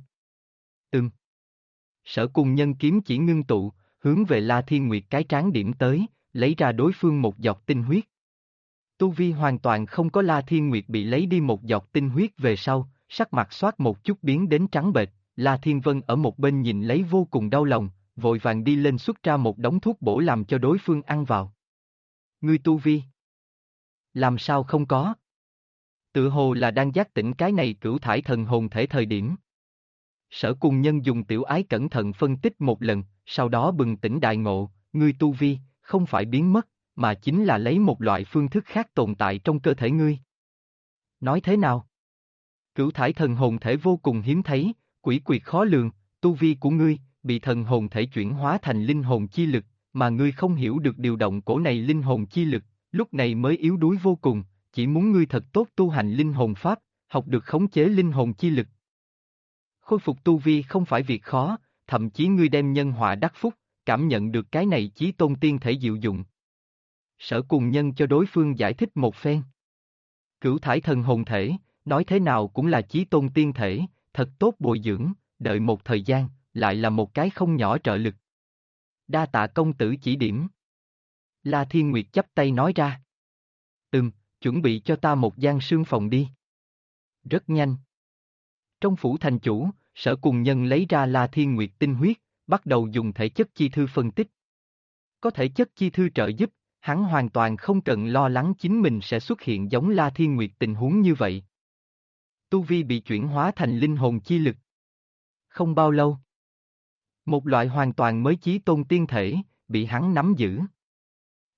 Sở Cùng Nhân kiếm chỉ ngưng tụ, hướng về La Thiên Nguyệt cái trán điểm tới, lấy ra đối phương một giọt tinh huyết. Tu vi hoàn toàn không có La Thiên Nguyệt bị lấy đi một giọt tinh huyết về sau, sắc mặt xoát một chút biến đến trắng bệch, La Thiên Vân ở một bên nhìn lấy vô cùng đau lòng, vội vàng đi lên xuất ra một đống thuốc bổ làm cho đối phương ăn vào. Ngươi tu vi? Làm sao không có? Tự hồ là đang giác tỉnh cái này cửu thải thần hồn thể thời điểm. Sở Cùng Nhân dùng tiểu ái cẩn thận phân tích một lần, sau đó bừng tỉnh đại ngộ, ngươi tu vi, không phải biến mất, mà chính là lấy một loại phương thức khác tồn tại trong cơ thể ngươi. Nói thế nào? Cửu thải thần hồn thể vô cùng hiếm thấy, quỷ quyệt khó lường, tu vi của ngươi, bị thần hồn thể chuyển hóa thành linh hồn chi lực, mà ngươi không hiểu được điều động cổ này linh hồn chi lực, lúc này mới yếu đuối vô cùng, chỉ muốn ngươi thật tốt tu hành linh hồn pháp, học được khống chế linh hồn chi lực. Khôi phục tu vi không phải việc khó, thậm chí ngươi đem nhân họa đắc phúc, cảm nhận được cái này chí tôn tiên thể diệu dụng. Sở Cùng Nhân cho đối phương giải thích một phen. Cửu thải thần hồn thể, nói thế nào cũng là chí tôn tiên thể, thật tốt bồi dưỡng, đợi một thời gian, lại là một cái không nhỏ trợ lực. Đa tạ công tử chỉ điểm. La Thiên Nguyệt chắp tay nói ra. Chuẩn bị cho ta một gian sương phòng đi. Rất nhanh. Trong phủ thành chủ, Sở Cùng Nhân lấy ra La Thiên Nguyệt tinh huyết, bắt đầu dùng thể chất chi thư phân tích. Có thể chất chi thư trợ giúp, hắn hoàn toàn không cần lo lắng chính mình sẽ xuất hiện giống La Thiên Nguyệt tình huống như vậy. Tu vi bị chuyển hóa thành linh hồn chi lực. Không bao lâu, một loại hoàn toàn mới chí tôn tiên thể, bị hắn nắm giữ.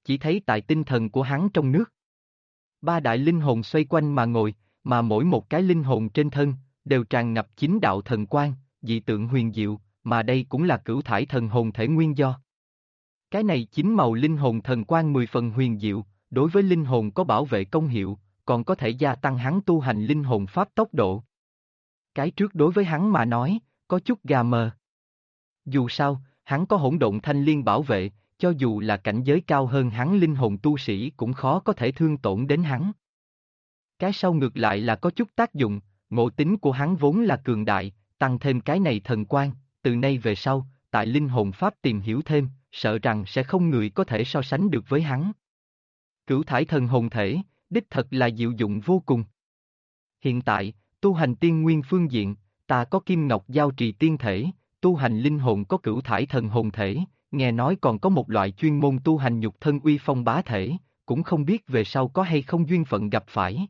Chỉ thấy tại tinh thần của hắn trong nước. Ba đại linh hồn xoay quanh mà ngồi, mà mỗi một cái linh hồn trên thân, đều tràn ngập chính đạo thần quang, dị tượng huyền diệu, mà đây cũng là cửu thải thần hồn thể nguyên do. Cái này chính màu linh hồn thần quang 10 phần huyền diệu, đối với linh hồn có bảo vệ công hiệu, còn có thể gia tăng hắn tu hành linh hồn pháp tốc độ. Cái trước đối với hắn mà nói, có chút gà mờ. Dù sao, hắn có hỗn độn thanh liên bảo vệ, cho dù là cảnh giới cao hơn hắn linh hồn tu sĩ cũng khó có thể thương tổn đến hắn. Cái sau ngược lại là có chút tác dụng, ngộ tính của hắn vốn là cường đại, tăng thêm cái này thần quang, từ nay về sau, tại linh hồn pháp tìm hiểu thêm, sợ rằng sẽ không người có thể so sánh được với hắn. Cửu thải thần hồn thể, đích thật là diệu dụng vô cùng. Hiện tại, tu hành tiên nguyên phương diện, ta có kim ngọc giao trì tiên thể, tu hành linh hồn có cửu thải thần hồn thể, nghe nói còn có một loại chuyên môn tu hành nhục thân uy phong bá thể, cũng không biết về sau có hay không duyên phận gặp phải.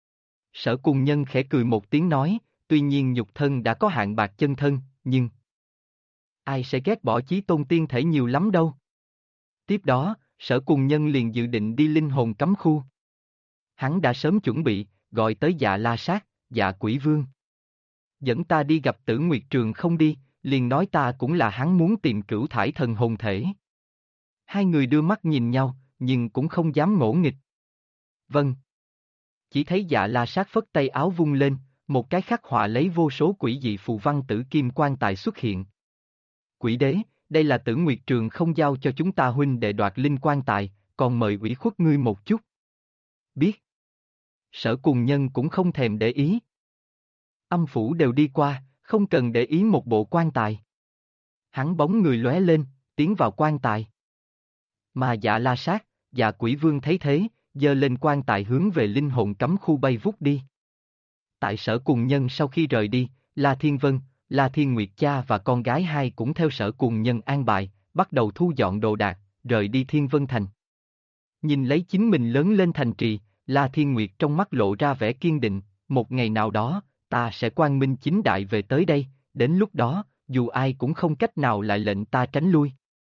Sở Cùng Nhân khẽ cười một tiếng nói, tuy nhiên nhục thân đã có hạn bạc chân thân, nhưng ai sẽ ghét bỏ chí tôn tiên thể nhiều lắm đâu. Tiếp đó, Sở Cùng Nhân liền dự định đi linh hồn cấm khu. Hắn đã sớm chuẩn bị, gọi tới Dạ La Sát, Dạ Quỷ Vương. Dẫn ta đi gặp Tử Nguyệt Trường không đi, liền nói ta cũng là hắn muốn tìm cửu thải thần hồn thể. Hai người đưa mắt nhìn nhau, nhưng cũng không dám ngỗ nghịch. Vâng. Chỉ thấy Dạ La Sát phất tay áo vung lên, một cái khắc họa lấy vô số quỷ dị phù văn tử kim quan tài xuất hiện. Quỷ đế, đây là Tử Nguyệt Trường không giao cho chúng ta huynh đệ đoạt linh quan tài, còn mời ủy khuất ngươi một chút. Biết. Sở Cùng Nhân cũng không thèm để ý. Âm phủ đều đi qua, không cần để ý một bộ quan tài. Hắn bóng người lóe lên, tiến vào quan tài. Mà Dạ La Sát, Dạ Quỷ Vương thấy thế, giơ lên quan tài hướng về linh hồn cấm khu bay vút đi. Tại Sở Cùng Nhân sau khi rời đi, La Thiên Vân, La Thiên Nguyệt cha và con gái hai cũng theo Sở Cùng Nhân an bài, bắt đầu thu dọn đồ đạc, rời đi Thiên Vân Thành. Nhìn lấy chính mình lớn lên thành trì, La Thiên Nguyệt trong mắt lộ ra vẻ kiên định, một ngày nào đó, ta sẽ quang minh chính đại về tới đây, đến lúc đó, dù ai cũng không cách nào lại lệnh ta tránh lui.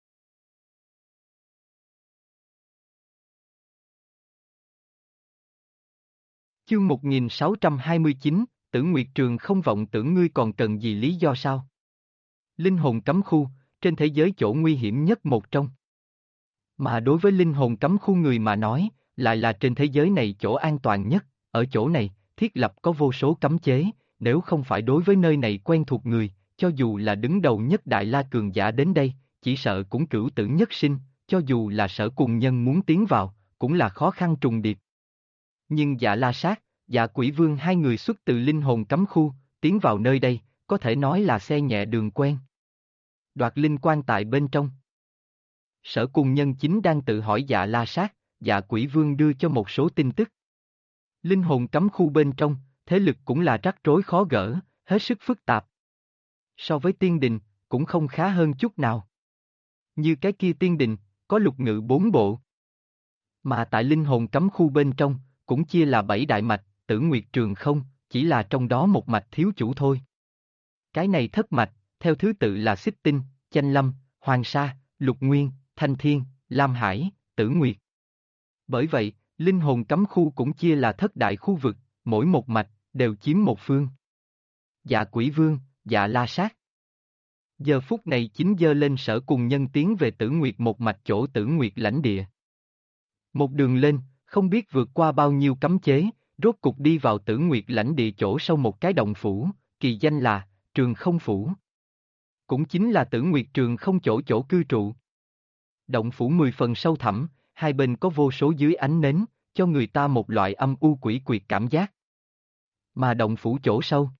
Chương 1629, Tử Nguyệt Trường không vọng tưởng ngươi còn cần gì lý do sao? Linh hồn cấm khu, trên thế giới chỗ nguy hiểm nhất một trong. Mà đối với linh hồn cấm khu người mà nói, lại là trên thế giới này chỗ an toàn nhất, ở chỗ này, thiết lập có vô số cấm chế, nếu không phải đối với nơi này quen thuộc người, cho dù là đứng đầu nhất Đại La Cường giả đến đây, chỉ sợ cũng cửu tử nhất sinh, cho dù là Sở Cùng Nhân muốn tiến vào, cũng là khó khăn trùng điệp. Nhưng Dạ La Sát, Dạ Quỷ Vương hai người xuất từ linh hồn cấm khu, tiến vào nơi đây, có thể nói là xe nhẹ đường quen. Đoạt linh quan tại bên trong. Sở Cùng Nhân chính đang tự hỏi Dạ La Sát, Dạ Quỷ Vương đưa cho một số tin tức. Linh hồn cấm khu bên trong, thế lực cũng là rắc rối khó gỡ, hết sức phức tạp. So với tiên đình, cũng không khá hơn chút nào. Như cái kia tiên đình, có lục ngự 4 bộ. Mà tại linh hồn cấm khu bên trong, cũng chia là 7 đại mạch, Tử Nguyệt Trường không, chỉ là trong đó một mạch thiếu chủ thôi. Cái này thất mạch, theo thứ tự là Xích Tinh, Chanh Lâm, Hoàng Sa, Lục Nguyên, Thanh Thiên, Lam Hải, Tử Nguyệt. Bởi vậy, linh hồn cấm khu cũng chia là thất đại khu vực, mỗi một mạch, đều chiếm một phương. Dạ Quỷ Vương, Dạ La Sát. Giờ phút này chính giơ lên Sở Cùng Nhân tiến về Tử Nguyệt một mạch chỗ Tử Nguyệt lãnh địa. Một đường lên, không biết vượt qua bao nhiêu cấm chế, rốt cục đi vào Tử Nguyệt lãnh địa chỗ sâu một cái động phủ, kỳ danh là Trường Không Phủ. Cũng chính là Tử Nguyệt Trường Không chỗ chỗ cư trụ. Động phủ 10 phần sâu thẳm, hai bên có vô số dưới ánh nến, cho người ta một loại âm u quỷ quyệt cảm giác. Mà động phủ chỗ sâu,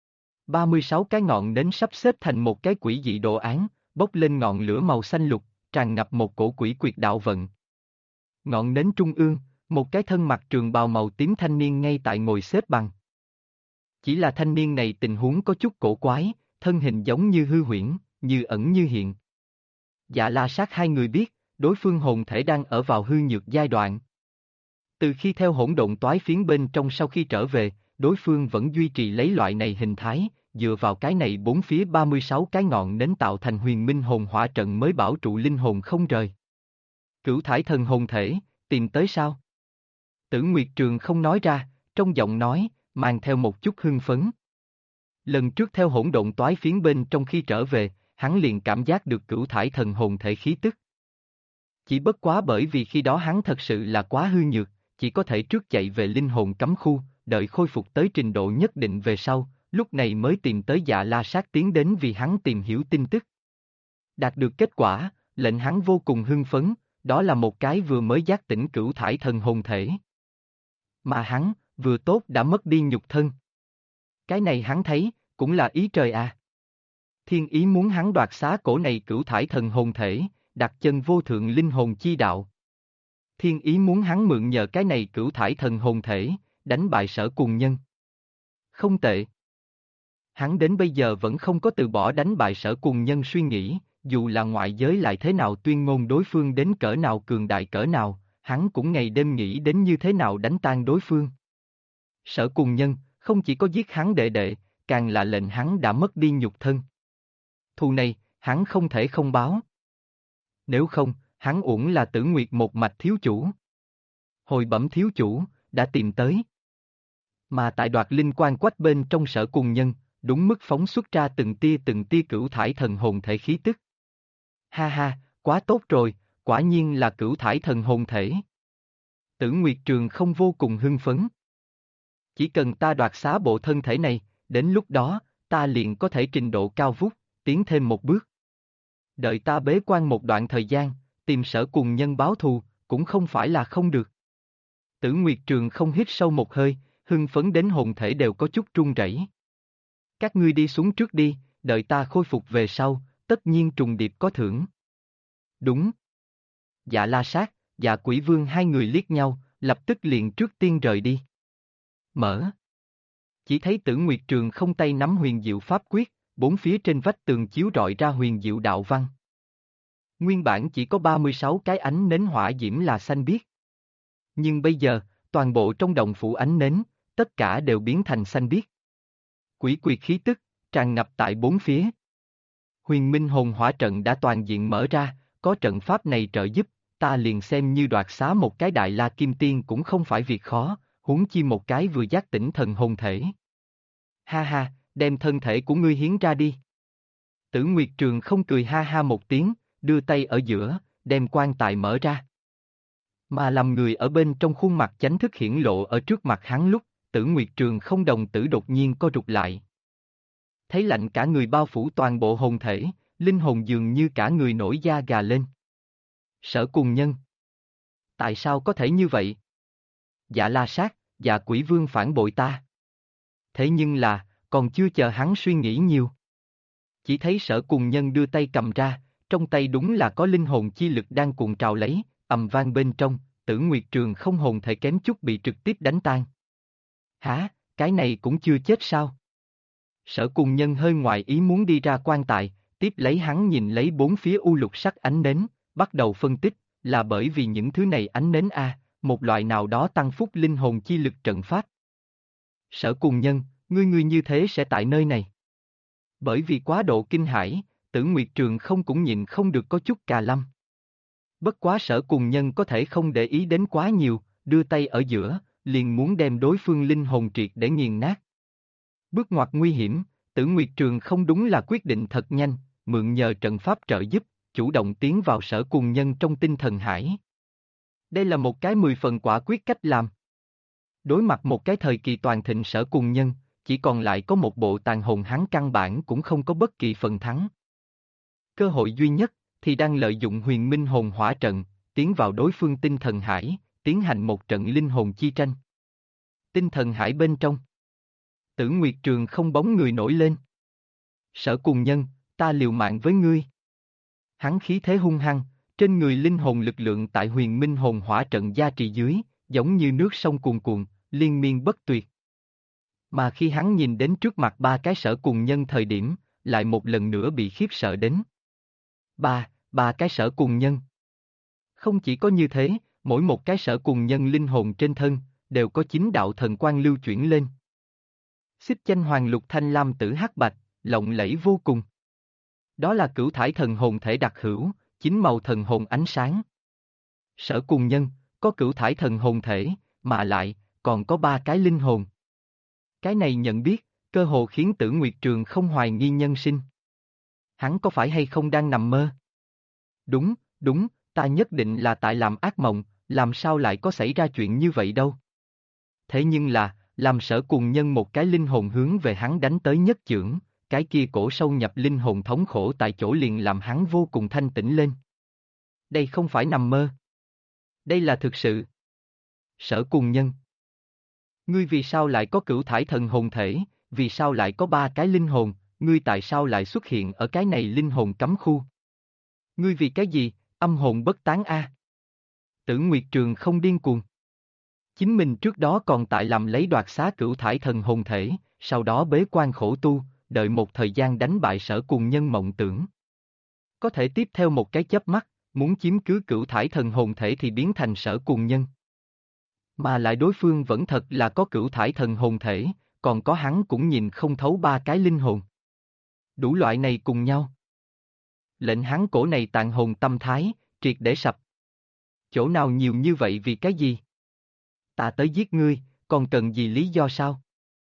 36 cái ngọn nến sắp xếp thành một cái quỷ dị đồ án, bốc lên ngọn lửa màu xanh lục, tràn ngập một cổ quỷ quyệt đạo vận. Ngọn nến trung ương, một cái thân mặc trường bào màu tím thanh niên ngay tại ngồi xếp bằng. Chỉ là thanh niên này tình huống có chút cổ quái, thân hình giống như hư huyễn, như ẩn như hiện. Dạ La Sát hai người biết, đối phương hồn thể đang ở vào hư nhược giai đoạn. Từ khi theo hỗn độn toái phiến bên trong sau khi trở về, đối phương vẫn duy trì lấy loại này hình thái, dựa vào cái này bốn phía 36 cái ngọn nến tạo thành huyền minh hồn hỏa trận mới bảo trụ linh hồn không rời. Cửu thải thần hồn thể, tìm tới sao? Tử Nguyệt Trường không nói ra, trong giọng nói, mang theo một chút hưng phấn. Lần trước theo hỗn độn toái phiến bên trong khi trở về, hắn liền cảm giác được cửu thải thần hồn thể khí tức. Chỉ bất quá bởi vì khi đó hắn thật sự là quá hư nhược, chỉ có thể trước chạy về linh hồn cấm khu, đợi khôi phục tới trình độ nhất định về sau, lúc này mới tìm tới Dạ La Sát tiến đến vì hắn tìm hiểu tin tức. Đạt được kết quả, lệnh hắn vô cùng hưng phấn, đó là một cái vừa mới giác tỉnh cửu thải thần hồn thể. Mà hắn, vừa tốt đã mất đi nhục thân. Cái này hắn thấy, cũng là ý trời à. Thiên ý muốn hắn đoạt xá cổ này cửu thải thần hồn thể, đặt chân vô thượng linh hồn chi đạo. Thiên ý muốn hắn mượn nhờ cái này cửu thải thần hồn thể, đánh bại Sở Cùng Nhân. Không tệ. Hắn đến bây giờ vẫn không có từ bỏ đánh bại Sở Cùng Nhân suy nghĩ, dù là ngoại giới lại thế nào tuyên ngôn đối phương đến cỡ nào cường đại cỡ nào, hắn cũng ngày đêm nghĩ đến như thế nào đánh tan đối phương. Sở Cùng Nhân, không chỉ có giết hắn đệ đệ, càng là lệnh hắn đã mất đi nhục thân. Thù này, hắn không thể không báo. Nếu không, hắn uổng là Tử Nguyệt một mạch thiếu chủ. Hồi bẩm thiếu chủ, đã tìm tới. Mà tại đoạt linh quan quách bên trong Sở Cùng Nhân, đúng mức phóng xuất ra từng tia cửu thải thần hồn thể khí tức. Ha ha, quá tốt rồi, quả nhiên là cửu thải thần hồn thể. Tử Nguyệt Trường không vô cùng hưng phấn. Chỉ cần ta đoạt xá bộ thân thể này, đến lúc đó, ta liền có thể trình độ cao vút, tiến thêm một bước. Đợi ta bế quan một đoạn thời gian, tìm Sở Cùng Nhân báo thù, cũng không phải là không được. Tử Nguyệt Trường không hít sâu một hơi, hưng phấn đến hồn thể đều có chút run rẩy. Các ngươi đi xuống trước đi, đợi ta khôi phục về sau, tất nhiên trùng điệp có thưởng. Đúng. Dạ La Sát, Dạ Quỷ Vương hai người liếc nhau, lập tức liền trước tiên rời đi. Mở. Chỉ thấy Tử Nguyệt Trường không tay nắm huyền diệu pháp quyết, bốn phía trên vách tường chiếu rọi ra huyền diệu đạo văn. Nguyên bản chỉ có 36 cái ánh nến hỏa diễm là xanh biếc. Nhưng bây giờ, toàn bộ trong động phủ ánh nến, tất cả đều biến thành xanh biếc. Quỷ quyệt khí tức, tràn ngập tại bốn phía. Huyền Minh hồn hỏa trận đã toàn diện mở ra, có trận pháp này trợ giúp, ta liền xem như đoạt xá một cái Đại La Kim Tiên cũng không phải việc khó, huống chi một cái vừa giác tỉnh thần hồn thể. Ha ha, đem thân thể của ngươi hiến ra đi. Tử Nguyệt Trường không cười ha ha một tiếng, đưa tay ở giữa, đem quan tài mở ra. Mà làm người ở bên trong khuôn mặt chánh thức hiển lộ ở trước mặt hắn lúc, Tử Nguyệt Trường không đồng tử đột nhiên co rụt lại. Thấy lạnh cả người bao phủ toàn bộ hồn thể, linh hồn dường như cả người nổi da gà lên. Sở Cùng Nhân. Tại sao có thể như vậy? Dạ La Sát, Dạ Quỷ Vương phản bội ta. Thế nhưng là, còn chưa chờ hắn suy nghĩ nhiều. Chỉ thấy Sở Cùng Nhân đưa tay cầm ra, trong tay đúng là có linh hồn chi lực đang cuộn trào lấy, ầm vang bên trong, Tử Nguyệt Trường không hồn thể kém chút bị trực tiếp đánh tan. Hả, cái này cũng chưa chết sao? Sở Cùng Nhân hơi ngoài ý muốn đi ra quan tài, tiếp lấy hắn nhìn lấy bốn phía u lục sắc ánh nến, bắt đầu phân tích, là bởi vì những thứ này ánh nến một loại nào đó tăng phúc linh hồn chi lực trận pháp. Sở Cùng Nhân, ngươi như thế sẽ tại nơi này. Bởi vì quá độ kinh hãi, Tử Nguyệt Trường không cũng nhịn không được có chút cà lâm. Bất quá Sở Cùng Nhân có thể không để ý đến quá nhiều, đưa tay ở giữa, liền muốn đem đối phương linh hồn triệt để nghiền nát. Bước ngoặt nguy hiểm, Tử Nguyệt Trường không đúng là quyết định thật nhanh, mượn nhờ trận pháp trợ giúp, chủ động tiến vào Sở Cùng Nhân trong tinh thần hải. Đây là một cái 10 phần quả quyết cách làm. Đối mặt một cái thời kỳ toàn thịnh Sở Cùng Nhân, chỉ còn lại có một bộ tàn hồn hắn căn bản cũng không có bất kỳ phần thắng. Cơ hội duy nhất, thì đang lợi dụng huyền minh hồn hỏa trận, tiến vào đối phương tinh thần hải, tiến hành một trận linh hồn chi tranh. Tinh thần hải bên trong. Tử Nguyệt Trường không bóng người nổi lên. Sở Cùng Nhân, ta liều mạng với ngươi. Hắn khí thế hung hăng, trên người linh hồn lực lượng tại huyền minh hồn hỏa trận gia trì dưới, giống như nước sông cuồn cuộn, liên miên bất tuyệt. Mà khi hắn nhìn đến trước mặt ba cái Sở Cùng Nhân thời điểm, lại một lần nữa bị khiếp sợ đến. Ba cái Sở Cùng Nhân. Không chỉ có như thế, mỗi một cái Sở Cùng Nhân linh hồn trên thân, đều có 9 đạo thần quang lưu chuyển lên. Xích chanh hoàng lục thanh lam tử hắc bạch, lộng lẫy vô cùng. Đó là cửu thải thần hồn thể đặc hữu, 9 màu thần hồn ánh sáng. Sở Cùng Nhân, có cửu thải thần hồn thể, mà lại, còn có 3 cái linh hồn. Cái này nhận biết, cơ hồ khiến Tử Nguyệt Trường không hoài nghi nhân sinh. Hắn có phải hay không đang nằm mơ? Đúng, đúng, ta nhất định là tại làm ác mộng, làm sao lại có xảy ra chuyện như vậy đâu. Thế nhưng là, làm Sở Cùng Nhân một cái linh hồn hướng về hắn đánh tới nhất chưởng, cái kia cổ sâu nhập linh hồn thống khổ tại chỗ liền làm hắn vô cùng thanh tĩnh lên. Đây không phải nằm mơ. Đây là thực sự. Sở Cùng Nhân. Ngươi vì sao lại có cửu thải thần hồn thể, vì sao lại có 3 cái linh hồn, ngươi tại sao lại xuất hiện ở cái này linh hồn cấm khu? Ngươi vì cái gì, âm hồn bất tán a? Tử Nguyệt Trường không điên cuồng. Chính mình trước đó còn tại làm lấy đoạt xá cửu thải thần hồn thể, sau đó bế quan khổ tu, đợi một thời gian đánh bại Sở Cùng Nhân mộng tưởng. Có thể tiếp theo một cái chớp mắt, muốn chiếm cứ cửu thải thần hồn thể thì biến thành Sở Cùng Nhân. Mà lại đối phương vẫn thật là có cửu thải thần hồn thể, còn có hắn cũng nhìn không thấu 3 cái linh hồn. Đủ loại này cùng nhau. Lệnh hắn cổ này tàn hồn tâm thái, triệt để sập. Chỗ nào nhiều như vậy vì cái gì? Ta tới giết ngươi, còn cần gì lý do sao?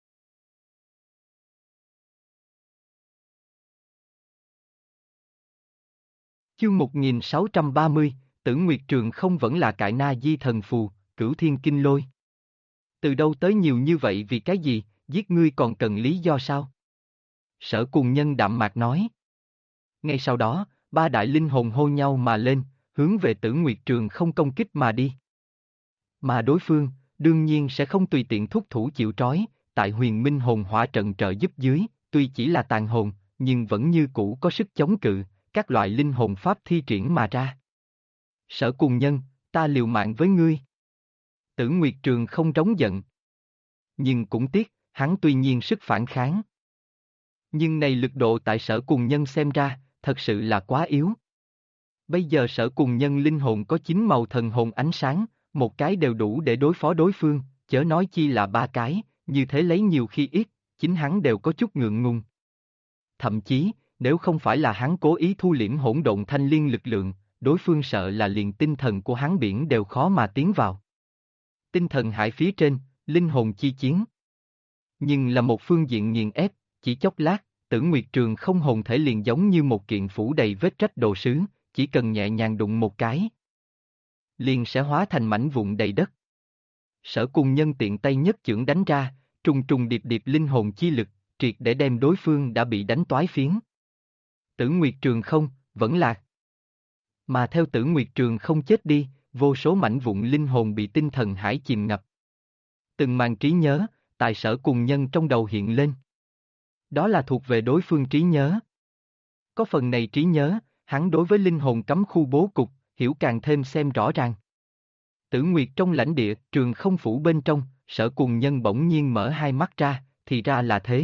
Chương 1630, Tử Nguyệt Trường không vẫn là cại na di thần phù, cửu thiên kinh lôi. Từ đâu tới nhiều như vậy vì cái gì, giết ngươi còn cần lý do sao? Sở Cùng Nhân đạm mạc nói. Ngay sau đó, 3 đại linh hồn hô nhau mà lên, hướng về Tử Nguyệt Trường không công kích mà đi. Mà đối phương, đương nhiên sẽ không tùy tiện thúc thủ chịu trói, tại Huyền Minh hồn hỏa trận trợ giúp dưới, tuy chỉ là tàn hồn, nhưng vẫn như cũ có sức chống cự, các loại linh hồn pháp thi triển mà ra. Sở Cùng Nhân, ta liều mạng với ngươi. Tử Nguyệt Trường không trống giận. Nhưng cũng tiếc, hắn tuy nhiên sức phản kháng. Nhưng này lực độ tại Sở Cùng Nhân xem ra, thật sự là quá yếu. Bây giờ Sở Cùng Nhân linh hồn có 9 màu thần hồn ánh sáng, một cái đều đủ để đối phó đối phương, chớ nói chi là 3 cái, như thế lấy nhiều khi ít, chính hắn đều có chút ngượng ngùng. Thậm chí, nếu không phải là hắn cố ý thu liễm hỗn độn thanh liên lực lượng, đối phương sợ là liền tinh thần của hắn biển đều khó mà tiến vào. Tinh thần hải phía trên, linh hồn chi chiến. Nhưng là một phương diện nghiền ép, chỉ chốc lát, Tử Nguyệt Trường không hồn thể liền giống như một kiện phủ đầy vết rách đồ sứ, chỉ cần nhẹ nhàng đụng một cái, liền sẽ hóa thành mảnh vụn đầy đất. Sở Cùng Nhân tiện tay nhất chưởng đánh ra, trùng trùng điệp điệp linh hồn chi lực, triệt để đem đối phương đã bị đánh toái phiến. Tử Nguyệt Trường không, vẫn lạc. Mà theo Tử Nguyệt Trường không chết đi, vô số mảnh vụn linh hồn bị tinh thần hải chìm ngập. Từng màn trí nhớ, tại Sở Cùng Nhân trong đầu hiện lên. Đó là thuộc về đối phương trí nhớ. Có phần này trí nhớ, hắn đối với linh hồn cấm khu bố cục, hiểu càng thêm xem rõ ràng. Tử Nguyệt trong lãnh địa, Trường không phủ bên trong, Sở Cùng Nhân bỗng nhiên mở hai mắt ra, thì ra là thế.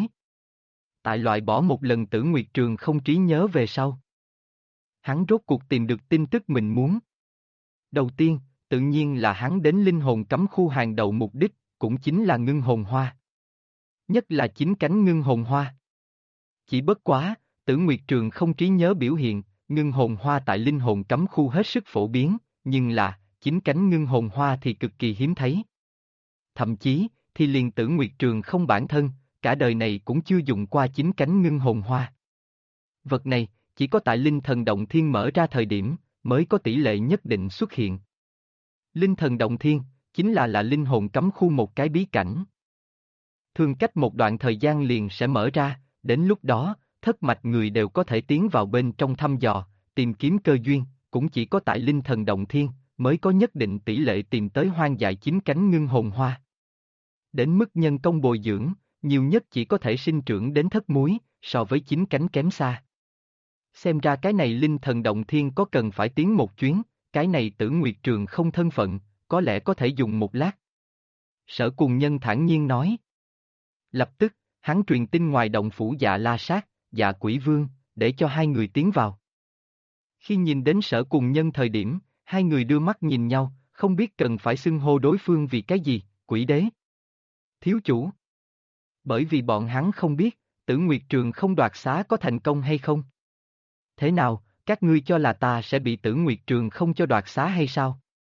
Tại loại bỏ một lần Tử Nguyệt Trường không trí nhớ về sau. Hắn rốt cuộc tìm được tin tức mình muốn. Đầu tiên, tự nhiên là hắn đến linh hồn cấm khu hàng đầu mục đích, cũng chính là ngưng hồn hoa. Nhất là 9 cánh ngưng hồn hoa. Chỉ bất quá, Tử Nguyệt Trường không trí nhớ biểu hiện, ngưng hồn hoa tại linh hồn cấm khu hết sức phổ biến, nhưng là, 9 cánh ngưng hồn hoa thì cực kỳ hiếm thấy. Thậm chí, thì liền Tử Nguyệt Trường không bản thân, cả đời này cũng chưa dùng qua 9 cánh ngưng hồn hoa. Vật này, chỉ có tại Linh Thần Động Thiên mở ra thời điểm, mới có tỷ lệ nhất định xuất hiện. Linh Thần Động Thiên, chính là linh hồn cấm khu một cái bí cảnh. Thường cách một đoạn thời gian liền sẽ mở ra, đến lúc đó, thất mạch người đều có thể tiến vào bên trong thăm dò, tìm kiếm cơ duyên, cũng chỉ có tại Linh Thần Động Thiên, mới có nhất định tỷ lệ tìm tới hoang dại 9 cánh ngưng hồn hoa. Đến mức nhân công bồi dưỡng, nhiều nhất chỉ có thể sinh trưởng đến thất múi, so với 9 cánh kém xa. Xem ra cái này Linh Thần Động Thiên có cần phải tiến một chuyến, cái này Tử Nguyệt Trường không thân phận, có lẽ có thể dùng một lát. Sở Cùng Nhân thản nhiên nói. Lập tức, hắn truyền tin ngoài động phủ Dạ La Sát, Dạ Quỷ Vương, để cho hai người tiến vào. Khi nhìn đến Sở Cùng Nhân thời điểm, hai người đưa mắt nhìn nhau, không biết cần phải xưng hô đối phương vì cái gì, Quỷ Đế. Thiếu chủ. Bởi vì bọn hắn không biết, Tử Nguyệt Trường không đoạt xá có thành công hay không. Thế nào, các ngươi cho là ta sẽ bị Tử Nguyệt Trường không cho đoạt xá hay sao?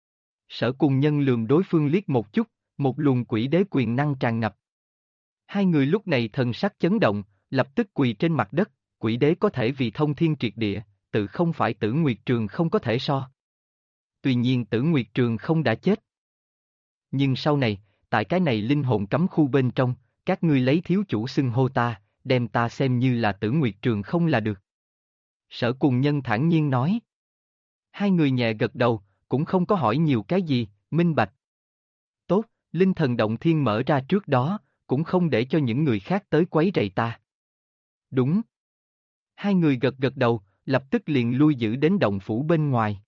Sở Cùng Nhân lườm đối phương liếc một chút, một luồng quỷ đế quyền năng tràn ngập. Hai người lúc này thần sắc chấn động, lập tức quỳ trên mặt đất, quỷ đế có thể vì thông thiên triệt địa, tự không phải Tử Nguyệt Trường không có thể so. Tuy nhiên Tử Nguyệt Trường không đã chết. Nhưng sau này, tại cái này linh hồn cấm khu bên trong, các ngươi lấy thiếu chủ xưng hô ta, đem ta xem như là Tử Nguyệt Trường không là được. Sở Cùng Nhân thản nhiên nói. Hai người nhẹ gật đầu, cũng không có hỏi nhiều cái gì, minh bạch. Tốt, linh thần động thiên mở ra trước đó, cũng không để cho những người khác tới quấy rầy ta. Đúng. Hai người gật gật đầu, lập tức liền lui giữ đến động phủ bên ngoài.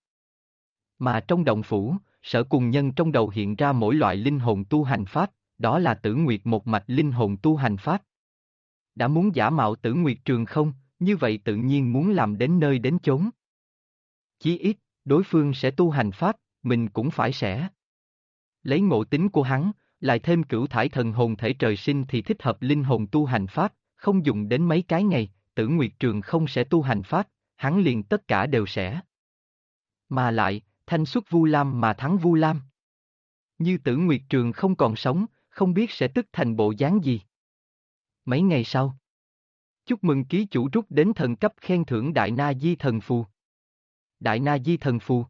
Mà trong động phủ, Sở Cùng Nhân trong đầu hiện ra mỗi loại linh hồn tu hành pháp, đó là Tử Nguyệt một mạch linh hồn tu hành pháp. Đã muốn giả mạo Tử Nguyệt Trường không, như vậy tự nhiên muốn làm đến nơi đến chốn. Chí ít, đối phương sẽ tu hành pháp, mình cũng phải sẽ. Lấy ngộ tính của hắn, lại thêm cửu thải thần hồn thể trời sinh thì thích hợp linh hồn tu hành pháp, không dùng đến mấy cái ngày, Tử Nguyệt Trường không sẽ tu hành pháp, hắn liền tất cả đều sẽ. Mà lại, thanh xuất Vu Lam mà thắng Vu Lam. Như Tử Nguyệt Trường không còn sống, không biết sẽ tức thành bộ dáng gì. Mấy ngày sau, chúc mừng ký chủ rút đến thần cấp khen thưởng Đại Na Di Thần Phù. Đại Na Di Thần Phù.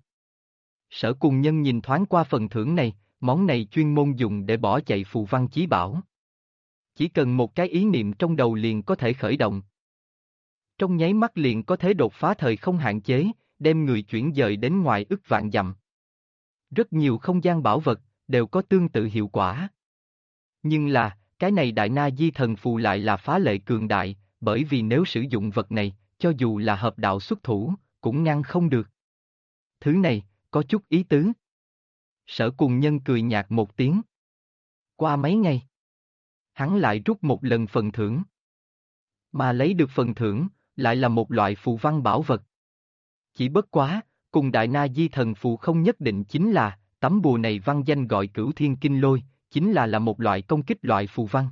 Sở Cùng Nhân nhìn thoáng qua phần thưởng này, món này chuyên môn dùng để bỏ chạy phù văn chí bảo. Chỉ cần một cái ý niệm trong đầu liền có thể khởi động. Trong nháy mắt liền có thể đột phá thời không hạn chế, đem người chuyển dời đến ngoài ức vạn dặm. Rất nhiều không gian bảo vật, đều có tương tự hiệu quả. Nhưng là, cái này Đại Na Di Thần Phù lại là phá lệ cường đại, bởi vì nếu sử dụng vật này, cho dù là hợp đạo xuất thủ, cũng ngăn không được. Thứ này, có chút ý tứ. Sở Cùng Nhân cười nhạt một tiếng. Qua mấy ngày, hắn lại rút một lần phần thưởng. Mà lấy được phần thưởng, lại là một loại phù văn bảo vật. Chỉ bất quá, cùng Đại Na Di Thần Phù không nhất định chính là, tấm bùa này văn danh gọi Cửu Thiên Kinh Lôi, chính là một loại công kích loại phù văn.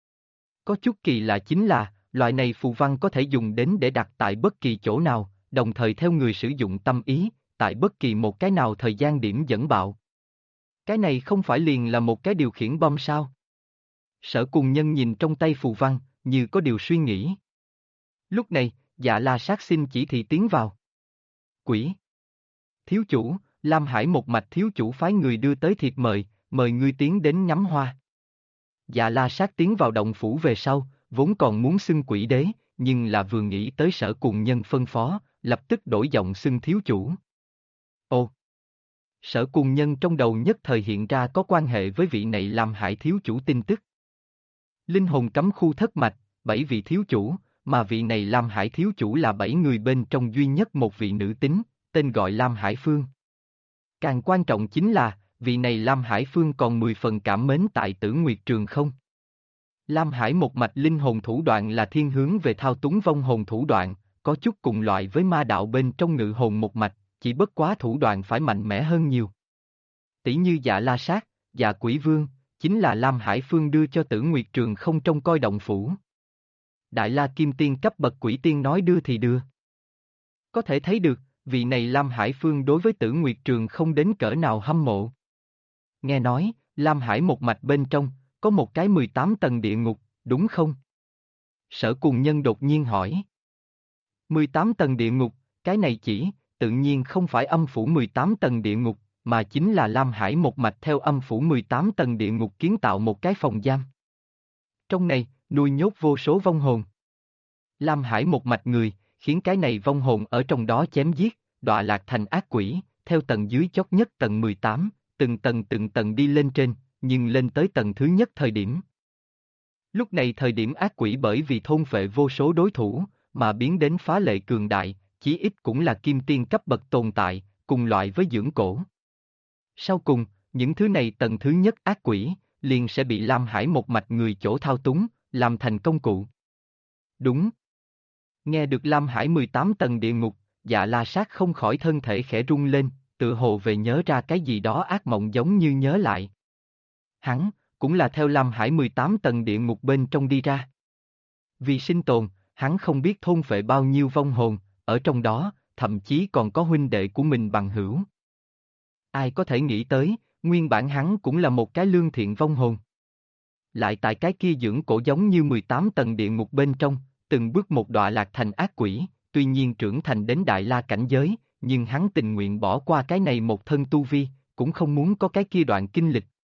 Có chút kỳ lạ chính là, loại này phù văn có thể dùng đến để đặt tại bất kỳ chỗ nào, đồng thời theo người sử dụng tâm ý, tại bất kỳ một cái nào thời gian điểm dẫn bạo. Cái này không phải liền là một cái điều khiển bom sao? Sở Cùng Nhân nhìn trong tay phù văn, như có điều suy nghĩ. Lúc này, Dạ La Sát xin chỉ thị tiến vào. Quỷ! Thiếu chủ, Lam Hải một mạch thiếu chủ phái người đưa tới thiệp mời, mời ngươi tiến đến ngắm hoa. Dạ La Sát tiến vào động phủ về sau, vốn còn muốn xưng quỷ đế, nhưng là vừa nghĩ tới Sở Cùng Nhân phân phó, lập tức đổi giọng xưng thiếu chủ. Ồ! Sở Cùng Nhân trong đầu nhất thời hiện ra có quan hệ với vị này Lam Hải thiếu chủ tin tức. Linh hồn cấm khu thất mạch, 7 vị thiếu chủ, mà vị này Lam Hải thiếu chủ là 7 người bên trong duy nhất một vị nữ tính, tên gọi Lam Hải Phương. Càng quan trọng chính là, vị này Lam Hải Phương còn 10 phần cảm mến tại Tử Nguyệt Trường không. Lam Hải một mạch linh hồn thủ đoạn là thiên hướng về thao túng vong hồn thủ đoạn, có chút cùng loại với ma đạo bên trong ngự hồn một mạch, chỉ bất quá thủ đoạn phải mạnh mẽ hơn nhiều. Tỷ như Dạ La Sát, Dạ Quỷ Vương, chính là Lam Hải Phương đưa cho Tử Nguyệt Trường không trông coi động phủ. Đại La Kim Tiên cấp bậc quỷ tiên nói đưa thì đưa. Có thể thấy được, vị này Lam Hải Phương đối với Tử Nguyệt Trường không đến cỡ nào hâm mộ. Nghe nói, Lam Hải một mạch bên trong, có một cái 18 tầng địa ngục, đúng không? Sở Cùng Nhân đột nhiên hỏi. 18 tầng địa ngục, cái này chỉ, tự nhiên không phải âm phủ 18 tầng địa ngục, mà chính là Lam Hải một mạch theo âm phủ 18 tầng địa ngục kiến tạo một cái phòng giam. Trong này, nuôi nhốt vô số vong hồn. Lam Hải một mạch người, khiến cái này vong hồn ở trong đó chém giết, đọa lạc thành ác quỷ, theo tầng dưới chót nhất tầng 18, từng tầng đi lên trên, nhưng lên tới tầng thứ nhất thời điểm. Lúc này thời điểm ác quỷ bởi vì thôn phệ vô số đối thủ, mà biến đến phá lệ cường đại, chí ít cũng là kim tiên cấp bậc tồn tại, cùng loại với dưỡng cổ. Sau cùng, những thứ này tầng thứ nhất ác quỷ, liền sẽ bị Lam Hải một mạch người chỗ thao túng, làm thành công cụ. Đúng. Nghe được Lam Hải 18 tầng địa ngục, Dạ La Sát không khỏi thân thể khẽ rung lên, tự hồ về nhớ ra cái gì đó ác mộng giống như nhớ lại. Hắn, cũng là theo Lam Hải 18 tầng địa ngục bên trong đi ra. Vì sinh tồn, hắn không biết thôn phệ bao nhiêu vong hồn, ở trong đó, thậm chí còn có huynh đệ của mình bằng hữu. ai có thể nghĩ tới, nguyên bản hắn cũng là một cái lương thiện vong hồn. Lại tại cái kia dưỡng cổ giống như 18 tầng địa ngục bên trong, từng bước một đọa lạc thành ác quỷ, tuy nhiên trưởng thành đến đại la cảnh giới, nhưng hắn tình nguyện bỏ qua cái này một thân tu vi, cũng không muốn có cái kia đoạn kinh lịch,